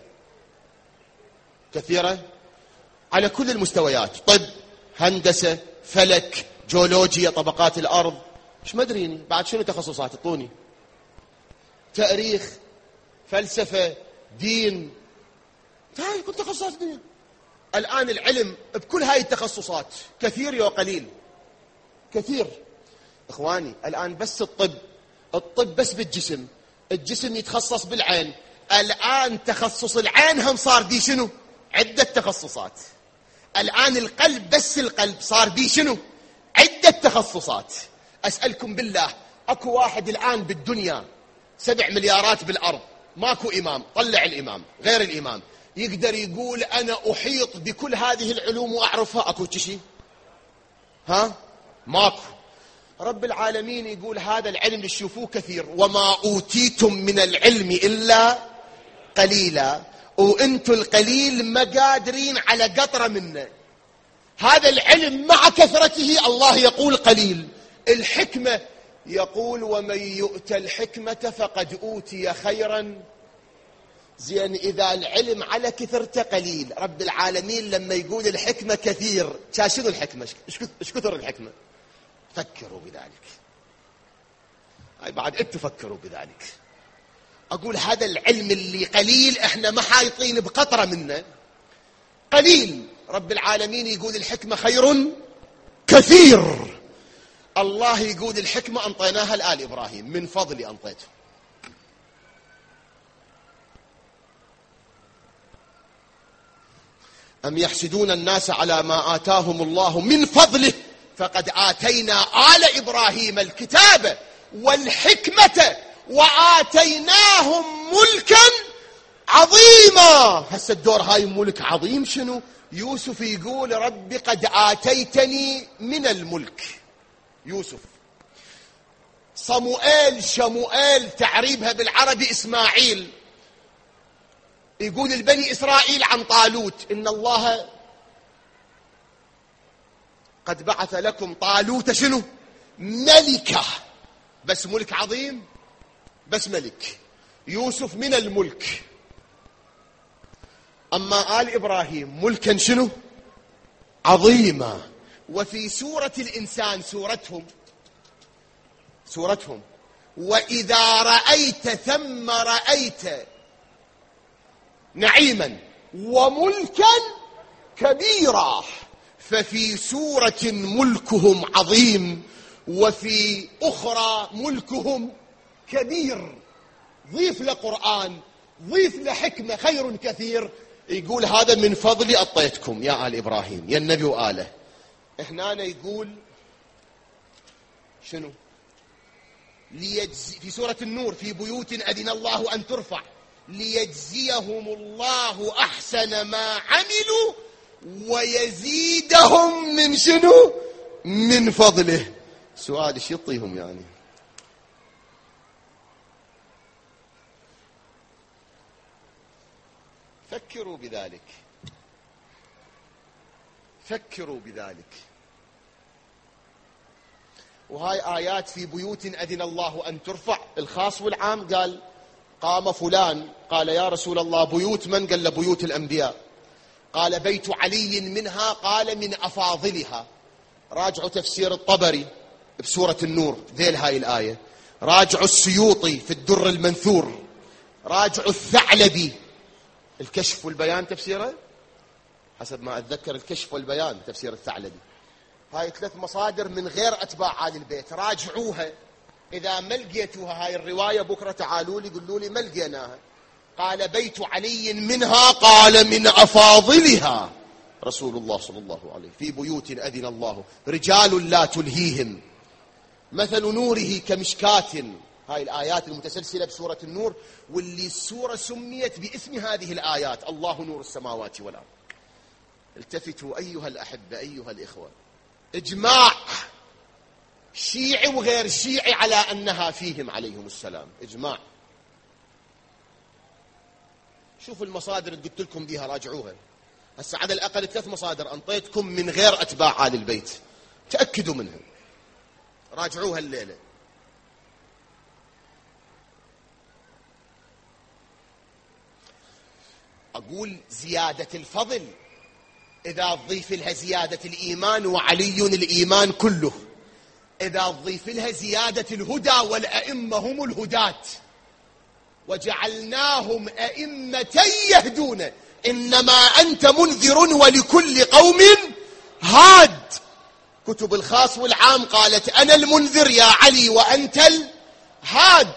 كثيرة على كل المستويات، طب، هندسة، فلك، جيولوجيا، طبقات الأرض، مش مدريني بعد شنو تخصصات اعطوني، تاريخ، فلسفة، دين، هاي كل تخصصات الدنيا. الآن العلم بكل هاي التخصصات كثير يا قليل؟ كثير. إخواني الآن بس الطب بس بالجسم، الجسم يتخصص بالعين، الآن تخصص العين هم صار دي شنو؟ عدة تخصصات. الآن القلب بس القلب صار بيه شنو؟ عدة تخصصات. أسألكم بالله أكو واحد الآن بالدنيا 7 مليارات بالأرض ماكو إمام، طلع الإمام غير الإمام يقدر يقول أنا أحيط بكل هذه العلوم وأعرفها؟ أكو شيء؟ ها؟ ماكو. رب العالمين يقول هذا العلم اللي تشوفوه كثير، وما أوتيتم من العلم إلا قليلا، وأنتم القليل ما قادرين على قطرة منه. هذا العلم مع كثرته الله يقول قليل. الحكمة يقول ومن يؤت الحكمة فقد أوتي خيرا. زين إذا العلم على كثرته قليل، رب العالمين لما يقول الحكمة كثير، شنو الحكمة؟ ايش كثر الحكمة؟ فكروا بذلك. هاي بعد انتوا فكروا بذلك. أقول هذا العلم اللي قليل احنا ما حايطين بقطرة منه، قليل، رب العالمين يقول الحكمة خير كثير. الله يقول الحكمة أنطيناها لآل إبراهيم، من فضلي أنطيته. أم يحسدون الناس على ما آتاهم الله من فضله فقد آتينا آل إبراهيم الكتاب والحكمة وآتيناهم ملكا عظيما. هسه الدور هاي ملك عظيم شنو؟ يوسف يقول رب قد آتيتني من الملك. يوسف. صموئيل شموئيل تعريبها بالعربي إسماعيل يقول البني إسرائيل عن طالوت إن الله قد بعث لكم طالوت شنو؟ ملكة. بس ملك عظيم، بس ملك. يوسف من الملك. أما آل إبراهيم ملكا شنو؟ عظيما. وفي سورة الإنسان سورتهم وإذا رأيت ثم رأيت نعيما وملكا كبيرا. ففي سورة ملكهم عظيم وفي أخرى ملكهم كبير. ضيف لقرآن، ضيف لحكمة خير كثير، يقول هذا من فضلي أعطيتكم يا آل إبراهيم، يا النبي وآله. هنا يقول شنو؟ ليجزي في سورة النور: في بيوت أذن الله أن ترفع ليجزيهم الله أحسن ما عملوا ويزيدهم من شنو؟ من فضله. سؤال ايش يعطيهم يعني؟ فكروا بذلك، فكروا بذلك. وهاي آيات في بيوت أذن الله أن ترفع، الخاص والعام. قال قام فلان قال يا رسول الله بيوت من؟ قال له بيوت الأنبياء. قال بيت علي منها، قال من أفاضلها. راجعوا تفسير الطبري بسورة النور ذيل هاي الآية، راجعوا السيوطي في الدر المنثور، راجعوا الثعلبي الكشف والبيان تفسيره، حسب ما أتذكر الكشف والبيان تفسير الثعلبي. هاي 3 مصادر من غير أتباع آل البيت، راجعوها. إذا ما لقيتوها هاي الرواية بكرة تعالوا لي قولوا لي ما لقيناها. قال بيت علي منها، قال من أفاضلها رسول الله صلى الله عليه. في بيوت أذن الله رجال لا تلهيهم مثل نوره كمشكاة. هاي الآيات المتسلسلة بسورة النور، واللي السورة سميت باسم هذه الآيات: الله نور السماوات والأرض. التفتوا أيها الأحبة أيها الإخوة، إجماع شيعي وغير شيعي على أنها فيهم عليهم السلام، إجماع. شوفوا المصادر اللي قلت لكم بيها، راجعوها. هسه على الأقل 3 مصادر أنطيتكم من غير أتباع آل البيت، تأكدوا منهم، راجعوها الليلة. أقول زيادة الفضل إذا تضيف لها زيادة الإيمان، وعلي الإيمان كله. إذا تضيف لها زيادة الهدى، والأئمة هم الهداة، وجعلناهم أئمة يهدون. إنما أنت منذر ولكل قوم هاد. كتب الخاص والعام قالت أنا المنذر يا علي وأنت الهاد.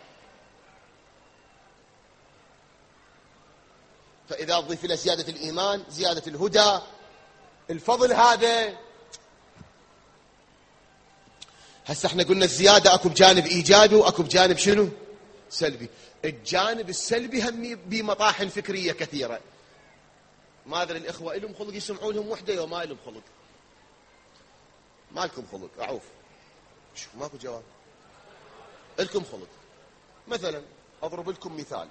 فإذا أضيف إلى زيادة الإيمان زيادة الهدى، الفضل هذا. هسه احنا قلنا الزيادة أكو بجانب إيجابي وأكو بجانب شنو؟ سلبي. الجانب السلبي هم بمطاحن فكرية كثيرة. ما أدري الإخوة إلهم خلق يسمعوا لهم وحدة وما إلهم خلق؟ ما لكم خلق؟ أعوف شوف ماكو جواب. إلكم خلق. مثلا أضرب لكم مثال،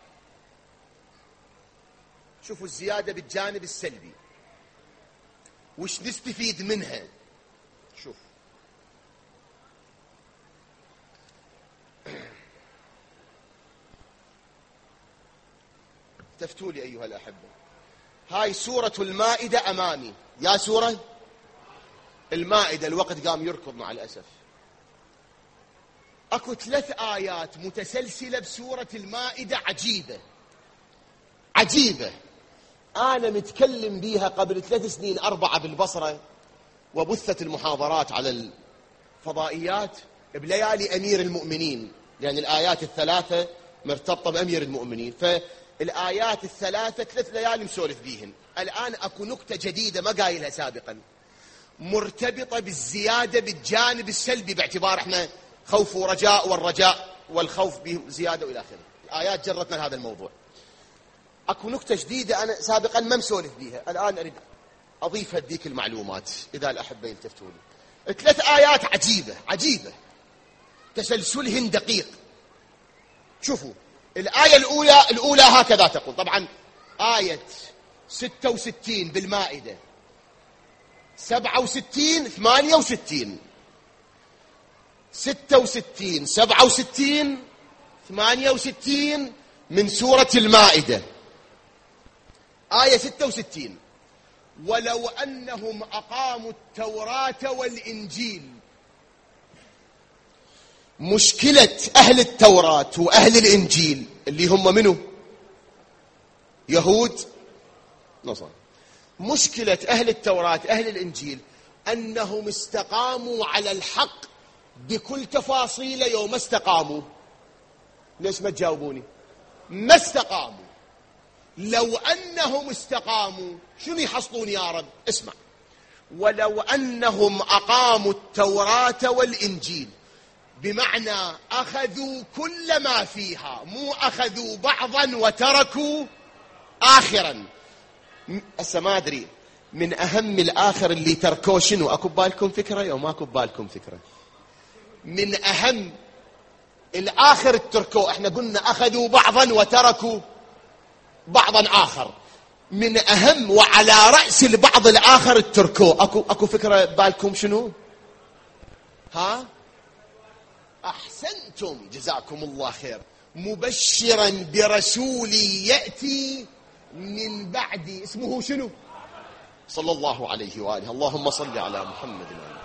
شوفوا الزيادة بالجانب السلبي وش نستفيد منها. شوف تفتوا لي أيها الأحبة. هاي سورة المائدة أمامي، يا سورة المائدة. الوقت قام يركض مع الأسف. أكو 3 آيات متسلسلة بسورة المائدة عجيبة عجيبة. أنا متكلم بيها قبل 3 سنين 4 بالبصرة، وبثت المحاضرات على الفضائيات بليالي أمير المؤمنين، لأن الآيات ال3 مرتبطة بأمير المؤمنين. فالآيات ال3 3 ليالي مسولف بيهن. الآن أكو نكتة جديدة ما قايلها سابقا، مرتبطة بالزيادة بالجانب السلبي، باعتبار احنا خوف ورجاء، والرجاء والخوف بهم زيادة وإلى آخره. الآيات جرتنا لهذا الموضوع. أكو نكتة جديدة أنا سابقا ما مسولف بيها، الآن أريد أضيف هديك المعلومات إذا الأحبة يلتفتوا لي. 3 آيات عجيبة عجيبة، تسلسلهن دقيق. شوفوا الآية الأولى هكذا تقول، طبعا آية 66 بالمائدة، 67 68 66 67 68 من سورة المائدة. آية 66: ولو أنهم أقاموا التوراة والإنجيل. مشكلة أهل التوراة وأهل الإنجيل اللي هم منو؟ يهود نصارى. مشكلة أهل التوراة أهل الإنجيل أنهم استقاموا على الحق بكل تفاصيله يوم استقاموا. ليش ما تجاوبوني؟ ما استقاموا. لو أنهم استقاموا شنو يحصلون يا رب؟ اسمع، ولو أنهم أقاموا التوراة والإنجيل، بمعنى أخذوا كل ما فيها، مو أخذوا بعضا وتركوا آخرا. هسه ما أدري من أهم الآخر اللي تركوه شنو؟ أكو بالكم فكرة أو ما أكو بالكم فكرة؟ من أهم الآخر تركوه، احنا قلنا أخذوا بعضا وتركوا بعضا آخر، من أهم وعلى رأس البعض الآخر تركوه، أكو فكرة بالكم شنو؟ ها؟ أحسنتم جزاكم الله خير. مبشرا برسول يأتي من بعدي اسمه شنو؟ صلى الله عليه وآله. اللهم صل على محمد وآله.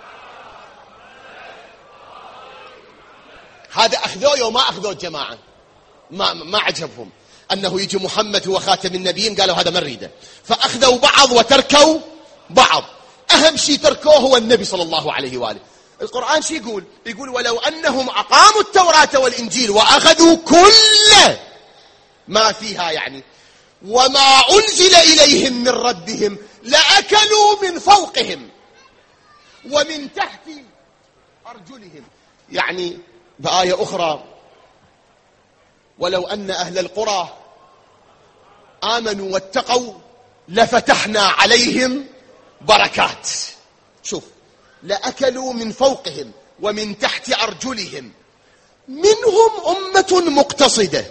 هذا أخذوه وما أخذوه جماعة، ما عجبهم أنه يجي محمد هو خاتم النبيين، قالوا هذا ما نريده، فأخذوا بعض وتركوا بعض. أهم شيء تركوه هو النبي صلى الله عليه وآله. القرآن شو يقول؟ يقول ولو أنهم أقاموا التوراة والإنجيل وأخذوا كل ما فيها، يعني وما أنزل إليهم من ربهم لأكلوا من فوقهم ومن تحت أرجلهم. يعني بآية أخرى ولو أن أهل القرى آمنوا واتقوا لفتحنا عليهم بركات. شوف، لأكلوا من فوقهم ومن تحت أرجلهم، منهم أمة مقتصدة،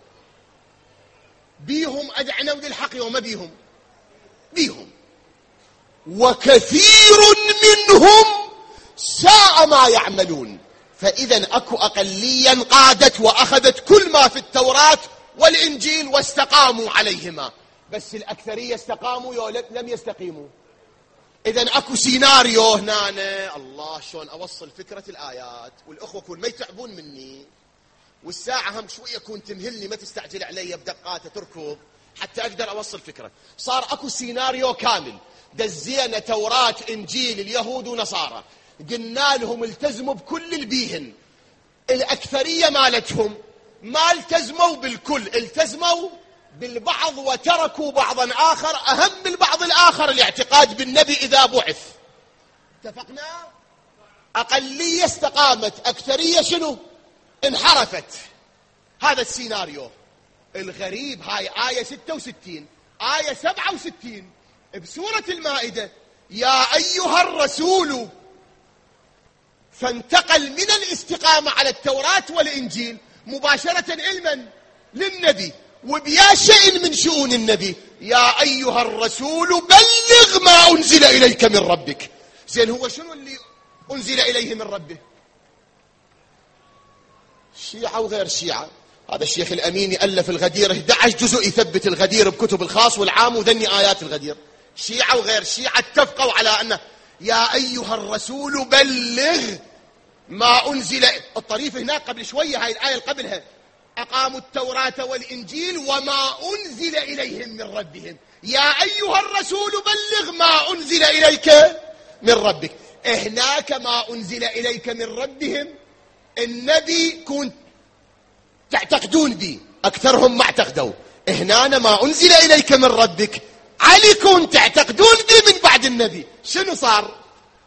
بيهم أدعنوا للحق وما بيهم، وكثير منهم ساء ما يعملون. فإذا أكو أقليا قادت وأخذت كل ما في التوراة والإنجيل واستقاموا عليهما، بس الأكثرية استقاموا لم يستقيموا. إذا أكو سيناريو هنا. الله شلون أوصل فكرة الآيات، والأخوة كون ما يتعبون مني، والساعة هم شوية كون تمهلني، ما تستعجل علي بدقات تركض حتى أقدر أوصل فكرة. صار أكو سيناريو كامل، دزينا توراة إنجيل اليهود ونصارى، قلنا لهم التزموا بكل البيهن. الأكثرية مالتهم ما التزموا بالكل، التزموا بالبعض وتركوا بعضا آخر. أهم البعض الآخر الاعتقاد بالنبي إذا بعث. اتفقنا؟ أقلية استقامت، أكثرية شنو؟ انحرفت. هذا السيناريو الغريب. هاي آية 66 آية 67 بسورة المائدة، يا أيها الرسول، فانتقل من الاستقامة على التوراة والإنجيل مباشرة علما للنبي وبيا شيء من شؤون النبي. يا أيها الرسول بلغ ما أنزل إليك من ربك. زين، هو شنو اللي أنزل إليه من ربه؟ شيعة وغير شيعة. هذا الشيخ الأميني ألف الغدير 11 جزء يثبت الغدير بكتب الخاص والعام وذني آيات الغدير. شيعة وغير شيعة اتفقوا على أن يا أيها الرسول بلغ ما أنزل. الطريف هناك قبل شوية، هاي الآية قبلها، أقاموا التوراة والإنجيل وما أنزل إليهم من ربهم. يا أيها الرسول بلغ ما أنزل إليك من ربك. هناك ما أنزل إليك من ربهم النبي كنت تعتقدون به، أكثرهم ما اعتقدوا. هنا ما أنزل إليك من ربك علي كنت تعتقدون به من بعد النبي. شنو صار؟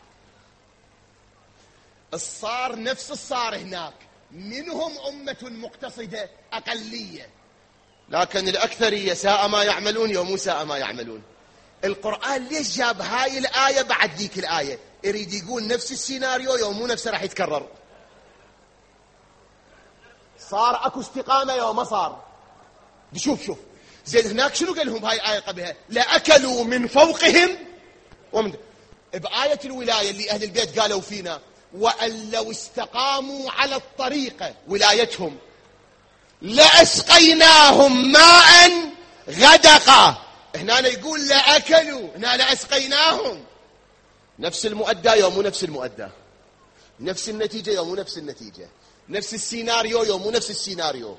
صار نفس الصار هناك، منهم أمة مقتصدة أقلية، لكن الأكثرية ساء ما يعملون يوم ساء ما يعملون. القرآن ليش جاب هاي الآية بعد ذيك الآية؟ يريد يقول نفس السيناريو يوم مو نفسه راح يتكرر. صار أكو استقامة يوم ما صار. شوف زين، هناك شنو قال لهم هاي الآية قبلها؟ لأكلوا من فوقهم ومن بآية الولاية اللي أهل البيت قالوا فينا وأن لو استقاموا على الطريقة ولايتهم لأسقيناهم ماء غدقا. هنا يقول لأكلوا، هنا لأسقيناهم. نفس المؤدى يوم مو نفس المؤدى، نفس النتيجة يوم مو نفس النتيجة، نفس السيناريو يوم مو نفس السيناريو.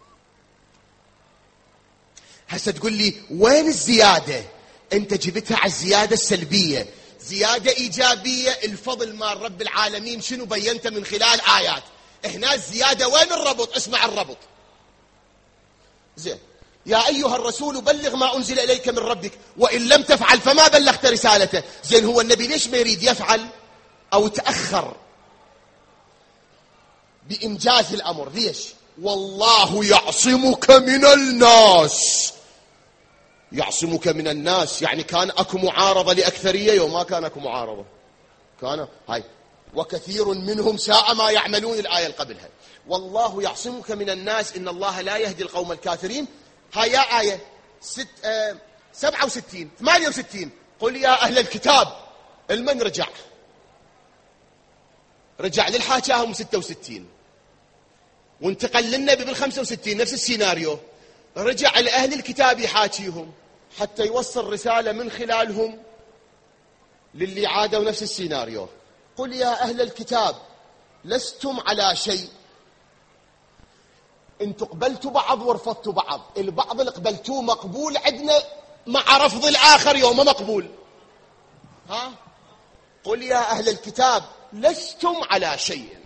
هسه تقول لي وين الزيادة؟ انت جبتها على الزيادة السلبية. زيادة إيجابية الفضل مال رب العالمين شنو بينته من خلال آيات. هنا الزيادة وين الربط؟ اسمع الربط. زين، يا أيها الرسول بلغ ما أنزل إليك من ربك وإن لم تفعل فما بلغت رسالته. زين هو النبي ليش ما يريد يفعل أو تأخر بإنجاز الأمر؟ ليش؟ والله يعصمك من الناس. يعصمك من الناس يعني كان أكو معارضة لأكثرية وما كان أكو معارضة، كان هاي وكثير منهم ساء ما يعملون. الآية قبلها والله يعصمك من الناس إن الله لا يهدي القوم الكافرين. هاي يا آية 67 68 قل يا أهل الكتاب. المن رجع للحاكاهم 66 وانتقل للنبي بال65 نفس السيناريو. رجع لأهل الكتاب يحاكيهم حتى يوصل رسالة من خلالهم للي عادوا نفس السيناريو. قل يا أهل الكتاب لستم على شيء إن تقبلتوا بعض ورفضتوا بعض. البعض اللي قبلتوه مقبول عندنا مع رفض الآخر يوم مقبول. قل يا أهل الكتاب لستم على شيء،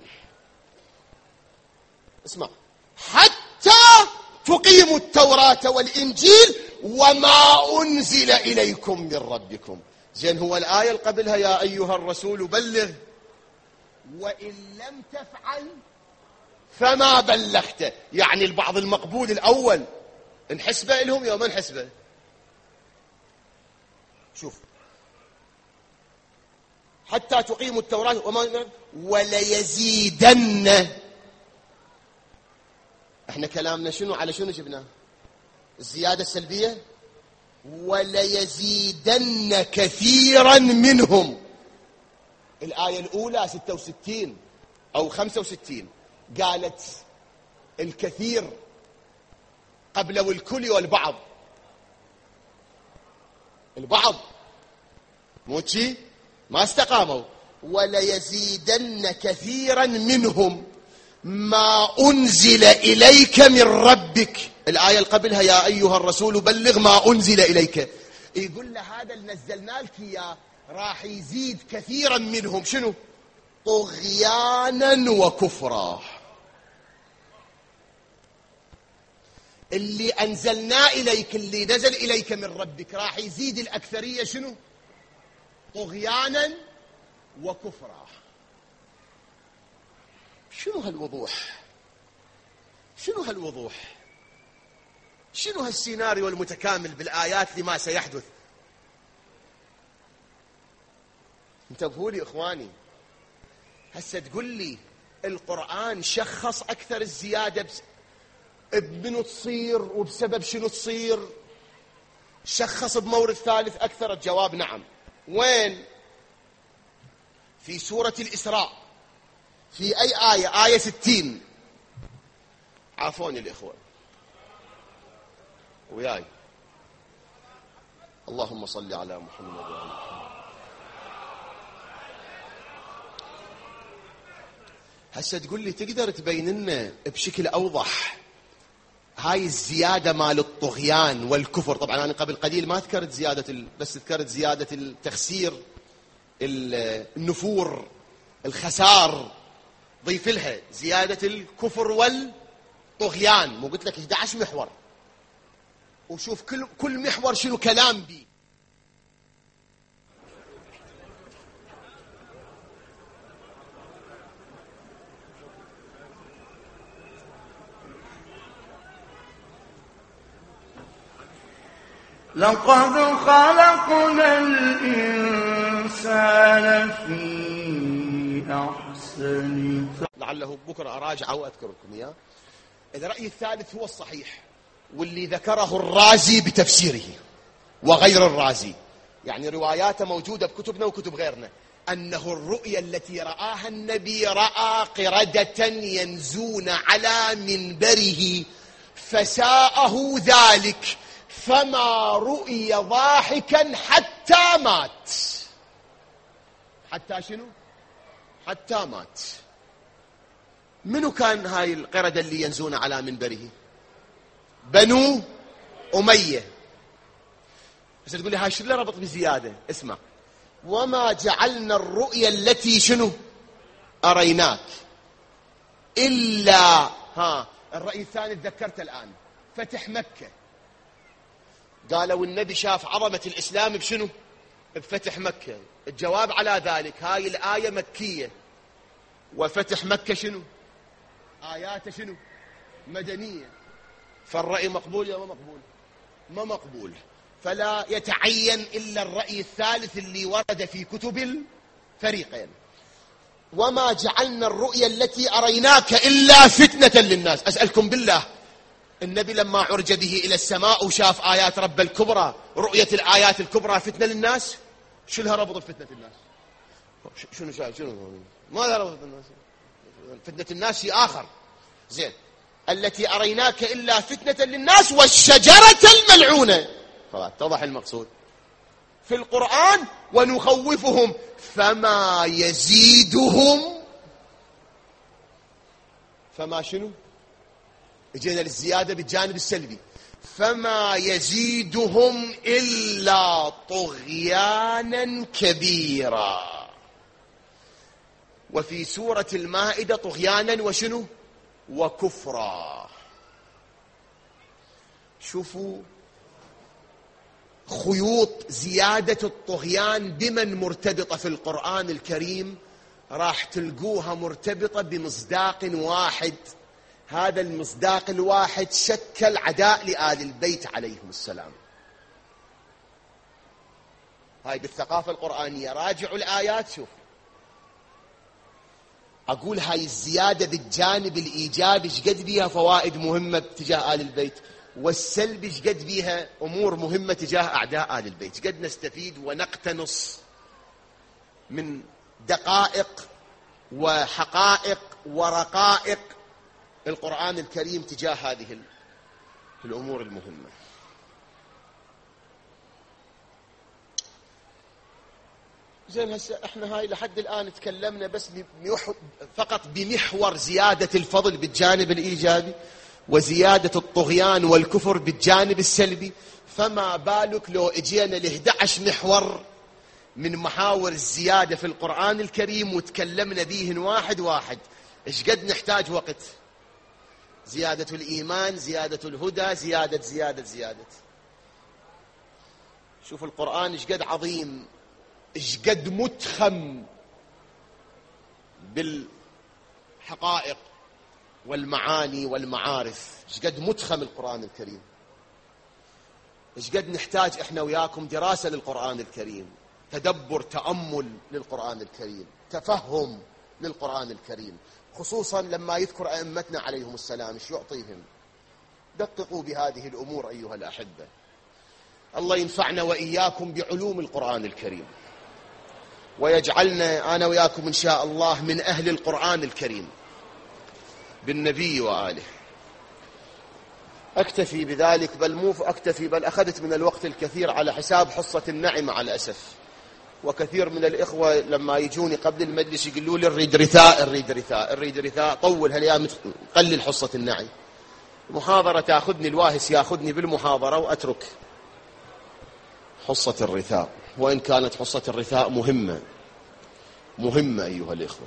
اسمع، حتى تقيموا التوراة والإنجيل وما أنزل إليكم من ربكم. زين هو الآية اللي قبلها يا أيها الرسول بلغ وإن لم تفعل فما بلغته، يعني البعض المقبول الأول نحسبه لهم يوم نحسبه. شوف، حتى تقيموا التوراة وما وليزيدن. احنا كلامنا شنو على شنو جبناه؟ الزيادة السلبية. وليزيدن كثيرا منهم. الآية الأولى 66 أو 65 قالت الكثير قبل الكل والبعض. البعض مو شي ما استقاموا. وليزيدن كثيرا منهم ما أنزل إليك من ربك. الآية اللي قبلها يا أيها الرسول بلغ ما أنزل إليك. يقول له هذا اللي نزلنا لك إياه راح يزيد كثيرا منهم شنو؟ طغيانا وكفرا. اللي أنزلنا إليك، اللي نزل إليك من ربك، راح يزيد الأكثرية شنو؟ طغيانا وكفرا. شنو هالوضوح؟ شنو هالوضوح؟ شنو هالسيناريو المتكامل بالآيات لما سيحدث؟ انتبهوا لي إخواني. هسه تقول لي القرآن شخص أكثر الزيادة بمنو تصير وبسبب شنو تصير؟ شخص بمورد ثالث أكثر. الجواب نعم. وين؟ في سورة الإسراء. في أي آية؟ آية 60. عافوني الإخوة وياي. اللهم صل على محمد وعلى محمد. هسه تقول لي تقدر تبين لنا بشكل أوضح هاي الزيادة مال الطغيان والكفر؟ طبعا أنا قبل قليل ما ذكرت زيادة بس ذكرت زيادة التخسير، النفور، الخسار. ضيف لها زيادة الكفر والطغيان. مو قلت لك 11 محور؟ وشوف كل محور شنو كلام بي.
لقد خلقنا الإنسان في أحسن.
لعله بكرة أراجع وأذكركم إياه. الرأي الثالث هو الصحيح واللي ذكره الرازي بتفسيره وغير الرازي، يعني رواياته موجودة بكتبنا وكتب غيرنا، أنه الرؤيا التي رآها النبي رأى قردة ينزون على منبره فساءه ذلك فما رؤي ضاحكا حتى مات. حتى شنو؟ حتى مات. منو كان هاي القردة اللي ينزون على منبره؟ بنو أمية. بس تقول لي هاي شو اللي ربط بزيادة؟ اسمع، وما جعلنا الرؤيا التي شنو أريناك إلا الرأي الثاني تذكرت الآن، فتح مكة قالوا النبي شاف عظمة الإسلام بشنو؟ بفتح مكة. الجواب على ذلك هاي الآية مكية، وفتح مكة شنو؟ آيات شنو؟ مدنية. فالرأي مقبول يا ما مقبول؟ ما مقبول. فلا يتعين إلا الرأي الثالث اللي ورد في كتب الفريقين. وما جعلنا الرؤيا التي أريناك إلا فتنة للناس. أسألكم بالله، النبي لما عرج به إلى السماء وشاف آيات رب الكبرى، رؤية الآيات الكبرى فتنة للناس؟ شو لها ربط بفتنة الناس؟ شنو شايف؟ شنو ماذا ربط الناس؟ فتنة الناس شيء آخر. زين، التي أريناك إلا فتنة للناس والشجرة الملعونة. اتضح المقصود في القرآن. ونخوفهم فما يزيدهم، فما شنو؟ اجينا للزيادة بالجانب السلبي. فما يزيدهم إلا طغيانا كبيرا. وفي سورة المائدة طغيانا وشنو؟ وكفرا. شوفوا خيوط زيادة الطغيان بمن مرتبطة في القرآن الكريم، راح تلقوها مرتبطة بمصداق واحد. هذا المصداق الواحد شكل عداء لآل البيت عليهم السلام. هاي بالثقافة القرآنية، راجعوا الآيات. شوف، أقول هاي الزيادة بالجانب الإيجابي شقد بيها فوائد مهمة تجاه آل البيت، والسلبي شقد بيها أمور مهمة تجاه أعداء آل البيت. قد نستفيد ونقتنص من دقائق وحقائق ورقائق القرآن الكريم تجاه هذه الأمور المهمة. زين، هسه احنا هاي لحد الآن تكلمنا بس فقط بمحور زيادة الفضل بالجانب الإيجابي وزيادة الطغيان والكفر بالجانب السلبي. فما بالك لو اجينا ل11 محور من محاور الزيادة في القرآن الكريم وتكلمنا بيهن واحد واحد. ايش قد نحتاج وقت؟ زيادة الإيمان، زيادة الهدى، زيادة. شوف القرآن ايش قد عظيم، ايش قد متخم بالحقائق والمعاني والمعارف. ايش قد متخم القرآن الكريم. ايش قد نحتاج احنا وياكم دراسة للقرآن الكريم، تدبر، تأمل للقرآن الكريم، تفهم للقرآن الكريم، خصوصا لما يذكر أئمتنا عليهم السلام ايش يعطيهم. دققوا بهذه الأمور أيها الأحبة. الله ينفعنا وإياكم بعلوم القرآن الكريم، ويجعلنا أنا وياكم إن شاء الله من أهل القرآن الكريم بالنبي وآله. أكتفي بذلك، بل مو أكتفي، بل أخذت من الوقت الكثير على حساب حصة النعي مع الأسف. وكثير من الإخوة لما يجوني قبل المجلس يقولوا لي الريد رثاء، طول هالأيام قلل حصة النعي. محاضرة تأخذني الواهس يأخذني بالمحاضرة وأترك حصة الرثاء، وإن كانت حصة الرثاء مهمة أيها الإخوة.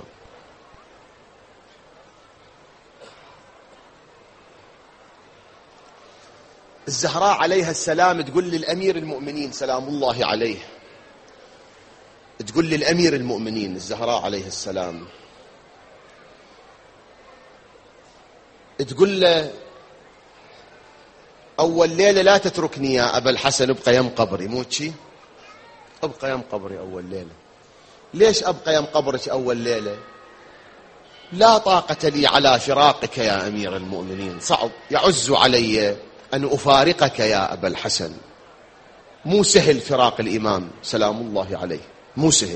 الزهراء عليها السلام تقول للأمير المؤمنين سلام الله عليه، تقول للأمير المؤمنين الزهراء عليه السلام، تقول له أول ليلة لا تتركني يا أبا الحسن، ابقى يم قبري. مو شي؟ ابقى يم قبري أول ليلة. ليش أبقى يم قبرك أول ليلة؟ لا طاقة لي على فراقك يا أمير المؤمنين، صعب، يعز علي أن أفارقك يا أبا الحسن. مو سهل فراق الإمام سلام الله عليه، مو سهل.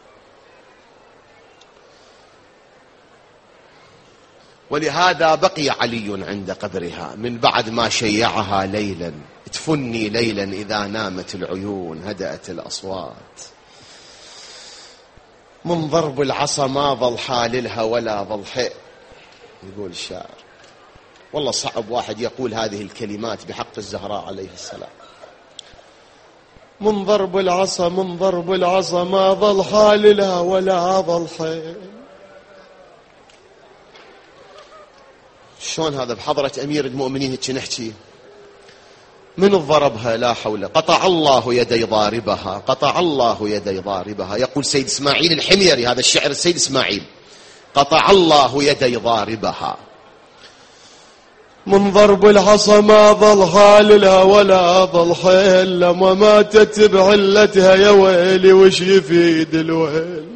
ولهذا بقي علي عند قبرها من بعد ما شيعها ليلا، تفني ليلا إذا نامت العيون هدأت الأصوات، من ضرب العصا ما ظل حاللها ولا ظل حئ. يقول الشاعر. والله صعب واحد يقول هذه الكلمات بحق الزهراء عليه السلام. من ضرب العصا ما ظل حاللها ولا ظل حئ. شلون هذا بحضرة أمير المؤمنين هيك نحكي؟ من ضربها؟ لا حول. قطع الله يدي ضاربها، قطع الله يدي ضاربها. يقول سيد إسماعيل الحميري، هذا الشعر السيد إسماعيل، قطع الله يدي ضاربها.
من ضرب العصا ما ظل حالها ولا ظل حيل، لما ماتت بعلتها يا ويلي وش يفيد الويل.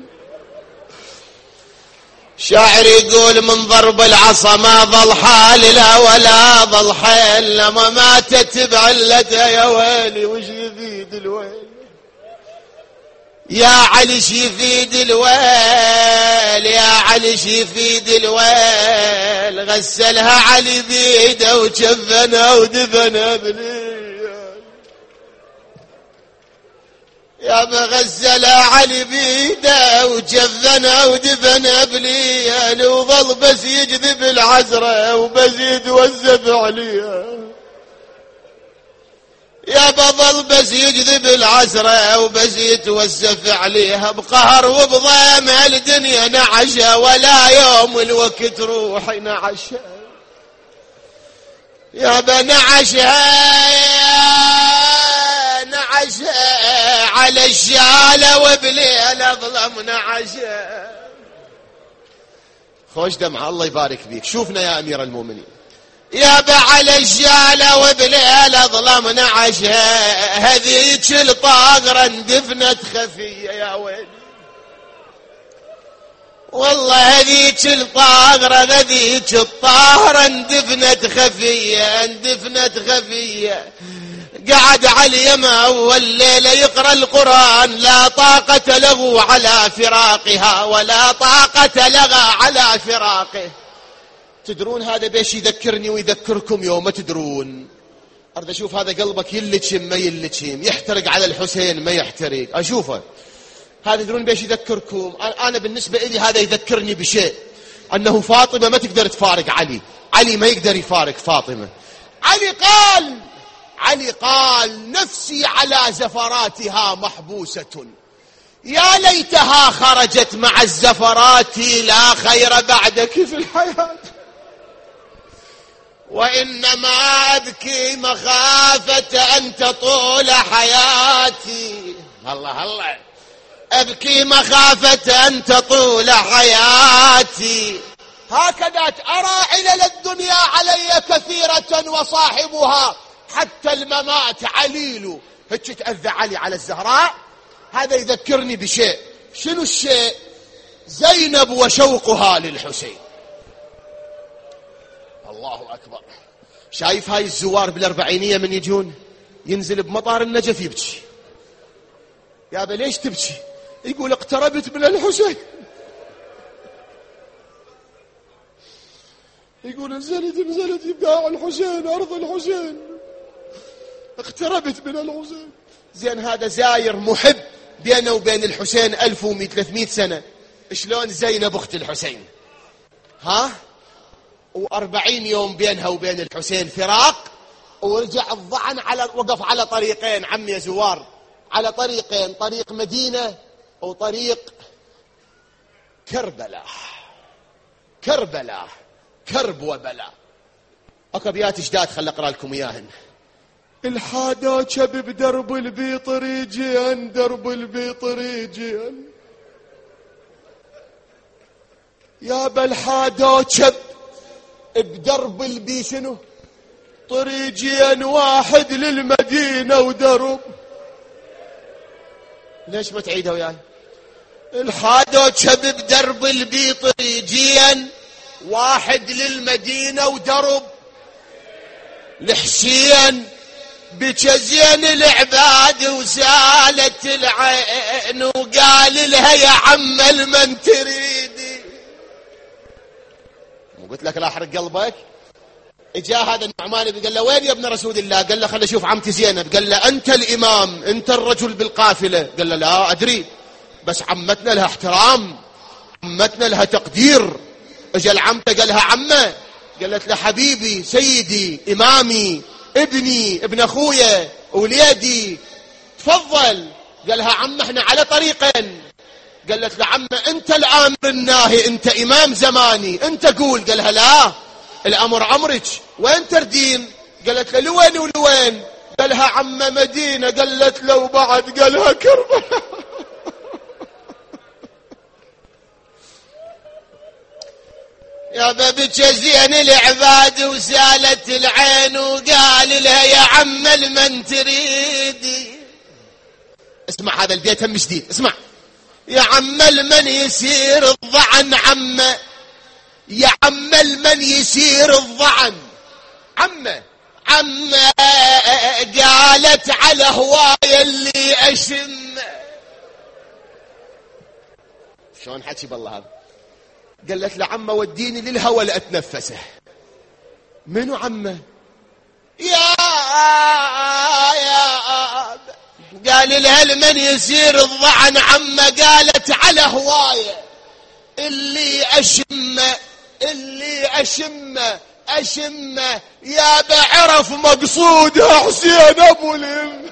شاعر يقول من ضرب العصا ما ظل حالها ولا ظل حيل، لما ماتت بعلتها يا ويلي وش يفيد الويل. يا علي شيفيد الويل، يا علي شيفيد الويل، غسلها علي بيده وكفنها ودفنها بليل. يا بغسلها علي بيده وكفنها ودفنها بليل، وظل بس يجذب العزرة وبس يتوزف عليها. يا بظل بس يجذب العسرة وبس يتوسف عليها، بقهر وبضيم الدنيا نعشة، ولا يوم الوقت روحي نعشة. يا بنعشة نعشة على الشالة وبليل أظلم نعشة. خوش دمعة الله يبارك بيك. شوفنا يا أمير المؤمنين. يا بعلى الشالة وبليل أظلم نعشة، هذيك الطاغرة اندفنت خفية يا ويلي. والله هذيك الطاغرة هذيك الطاهرة اندفنت خفية، اندفنت خفية. قعد علي ما أول ليلة يقرأ القرآن، لا طاقة له على فراقها ولا طاقة لها على فراقه. تدرون هذا بيش يذكرني ويذكركم يوم؟ ما تدرون. أرد أشوف هذا قلبك يلتشم ما يلتشم، يحترق على الحسين ما يحترق، أشوفه. هذا تدرون بيش يذكركم؟ أنا بالنسبة إلي هذا يذكرني بشيء، أنه فاطمة ما تقدر تفارق علي، علي ما يقدر يفارق فاطمة. علي قال نفسي على زفراتها محبوسة، يا ليتها خرجت مع الزفرات، لا خير بعدك في الحياة. وإنما أبكي مخافة أن تطول حياتي. الله الله. أبكي مخافة أن تطول حياتي. هكذا أرى علل الدنيا علي كثيرة وصاحبها حتى الممات عليل. هيك تأذى علي على الزهراء. هذا يذكرني بشيء. شنو الشيء؟ زينب وشوقها للحسين. الله أكبر. شايف هاي الزوار بالأربعينية من يجون ينزل بمطار النجف يبكي. يا أبا ليش تبكي؟ يقول اقتربت من الحسين. يقول نزلت يبقى الحسين، أرض الحسين، اقتربت من الحسين. زين هذا زاير محب بينه وبين الحسين 1300 سنة. شلون زينب أخت الحسين؟ ها؟ و40 يوم بينها وبين الحسين فراق، ورجع الضعن وقف على طريقين عم يا زوار، على طريقين، طريق مدينة وطريق كربلاء. كربلاء كرب وبلاء. اكو ابيات جداد خل اقرا لكم اياهن.
الحادا شب بدرب البيطريجين، درب البيطريجين،
يا بالحادا شب بدرب البي شنو
طريجين، واحد للمدينة ودرب.
ليش ما تعيدها وياي؟ الحادا شب بدرب البي طريجين، واحد للمدينة ودرب لحسين، بجزين العباد وسالت العين، وقال لها يا عم المن تريدي. مو قلت لك لا احرق قلبك؟ اجا هذا النعمان قال له وين يا ابن رسول الله؟ قال له خلنا اشوف عمتي زينب. قال له انت الامام، انت الرجل بالقافله. قال له لا ادري، بس عمتنا لها احترام، عمتنا لها تقدير. اجا العمته قال لها عمه، قالت له حبيبي سيدي امامي ابني ابن اخويا وليدي تفضل. قال لها عمه احنا على طريقين. قالت له عمه انت الامر الناهي، انت امام زماني، انت قول. قال لها لا الامر امرك، وين تردين؟ قالت له لوين ولوين؟ قالها عم مدينة، قالت لو بعد قالها كربلاء. يا بابك زين العباد وسالت العين وقال لها يا عم المن تريدي. اسمع هذا البيت هم جديد، اسمع. يا عم المن يسير الضعن عمه، يا عم المن يسير الضعن عمه قالت على هواي اللي اشم. شلون حكي بالله هذا؟ قالت له عمه وديني للهوى لأتنفسه. منو عمه؟ يا قال لها المن يسير الضعن عمه، قالت على هوايه اللي أشمه يا بعرف مقصودها حسين أبو اليم.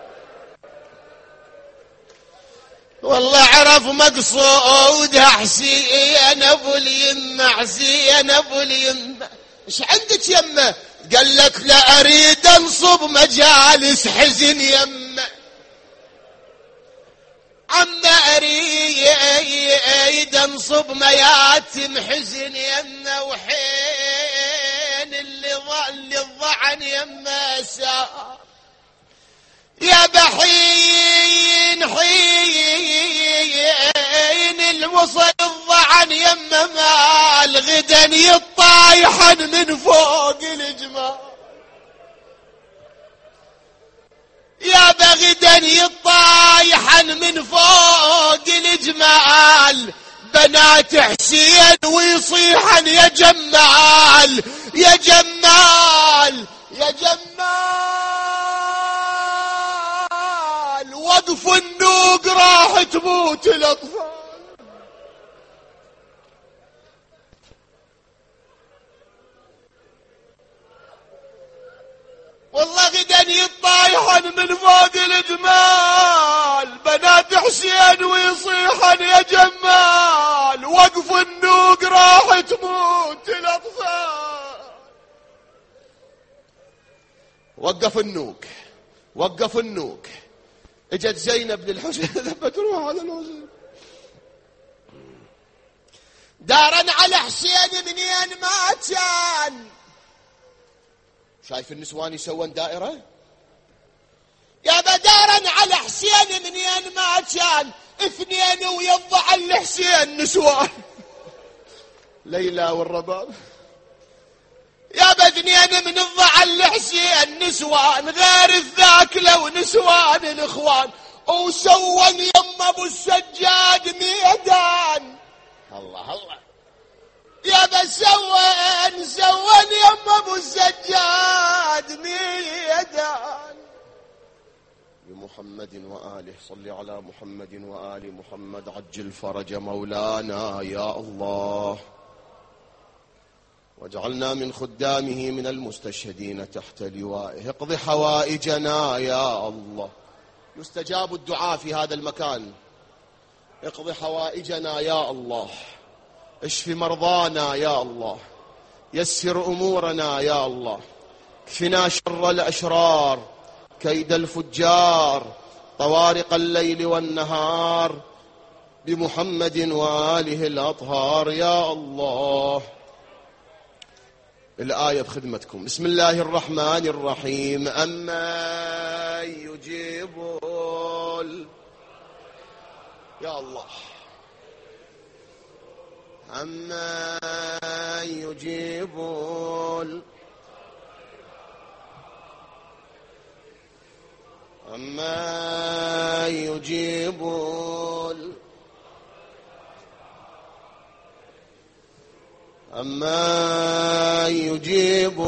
والله عرف مقصودها حسين أبو اليم، حسين أبو اليم. ايش عندك يمه؟ قالت لا أريد أنصب مجالس حزن يمه، عم أريد أنصب مياتم حزن يمه، وحين اللي الضعن يمه سار يا بحين حين الوصل الضعن يمه مال غدا يطايحن من فوق الجمال، يا بغدا يطايحن من فوق الجمال، بنات حسين ويصيحن يا جمال يا جمال يا جمال، وقف النوق راح تموت الأطفال. والله غدا يطايحن من فوق الجمال، بنات حسين ويصيحن يا جمال، وقف النوق راح تموت الأطفال. وقف النوق. اجت زينب للحسين ذبت روح على الحسين، دارا على حسين منين ما كان. شايف النسوان يسوون دائرة؟ يا بدارا على حسين منين ما كان، اثنين ويضع الحسين نسوان ليلى والرباب. يا باثنين من الضع الحسين نسوان، غير الذاكلة ونسوان الاخوان، وسوون يم ابو السجاد ميدان. الله الله يا سوون يم ابو السجاد ميدان. بمحمد وآله صل على محمد وآل محمد، عجل فرج مولانا يا الله، واجعلنا من خدامه من المستشهدين تحت لوائه. اقض حوائجنا يا الله، يستجاب الدعاء في هذا المكان. اقض حوائجنا يا الله، اشف مرضانا يا الله، يسر أمورنا يا الله، اكفنا شر الأشرار، كيد الفجار، طوارق الليل والنهار، بمحمد وآله الأطهار يا الله. الآية بخدمتكم. بسم الله الرحمن الرحيم. أما يجيب يا الله، أما يجيب أما يجيب أما يجيب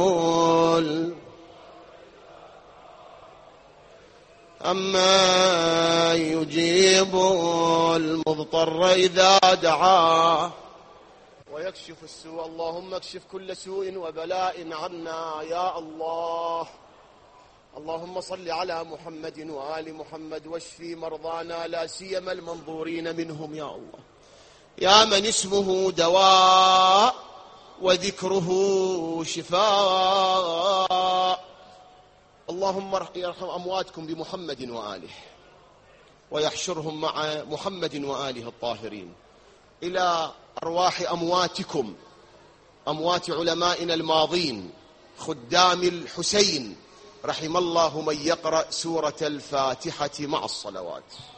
أما يجيب المضطر إذا دعاه ويكشف السوء. اللهم اكشف كل سوء وبلاء عنا يا الله. اللهم صل على محمد وآل محمد، واشفي مرضانا لا سيما المنظورين منهم يا الله، يا من اسمه دواء وذكره شفاء. اللهم يرحم أمواتكم بمحمد وآله ويحشرهم مع محمد وآله الطاهرين. إلى أرواح أمواتكم، أموات علمائنا الماضين خدام الحسين، رحم الله من يقرأ سورة الفاتحة مع الصلوات.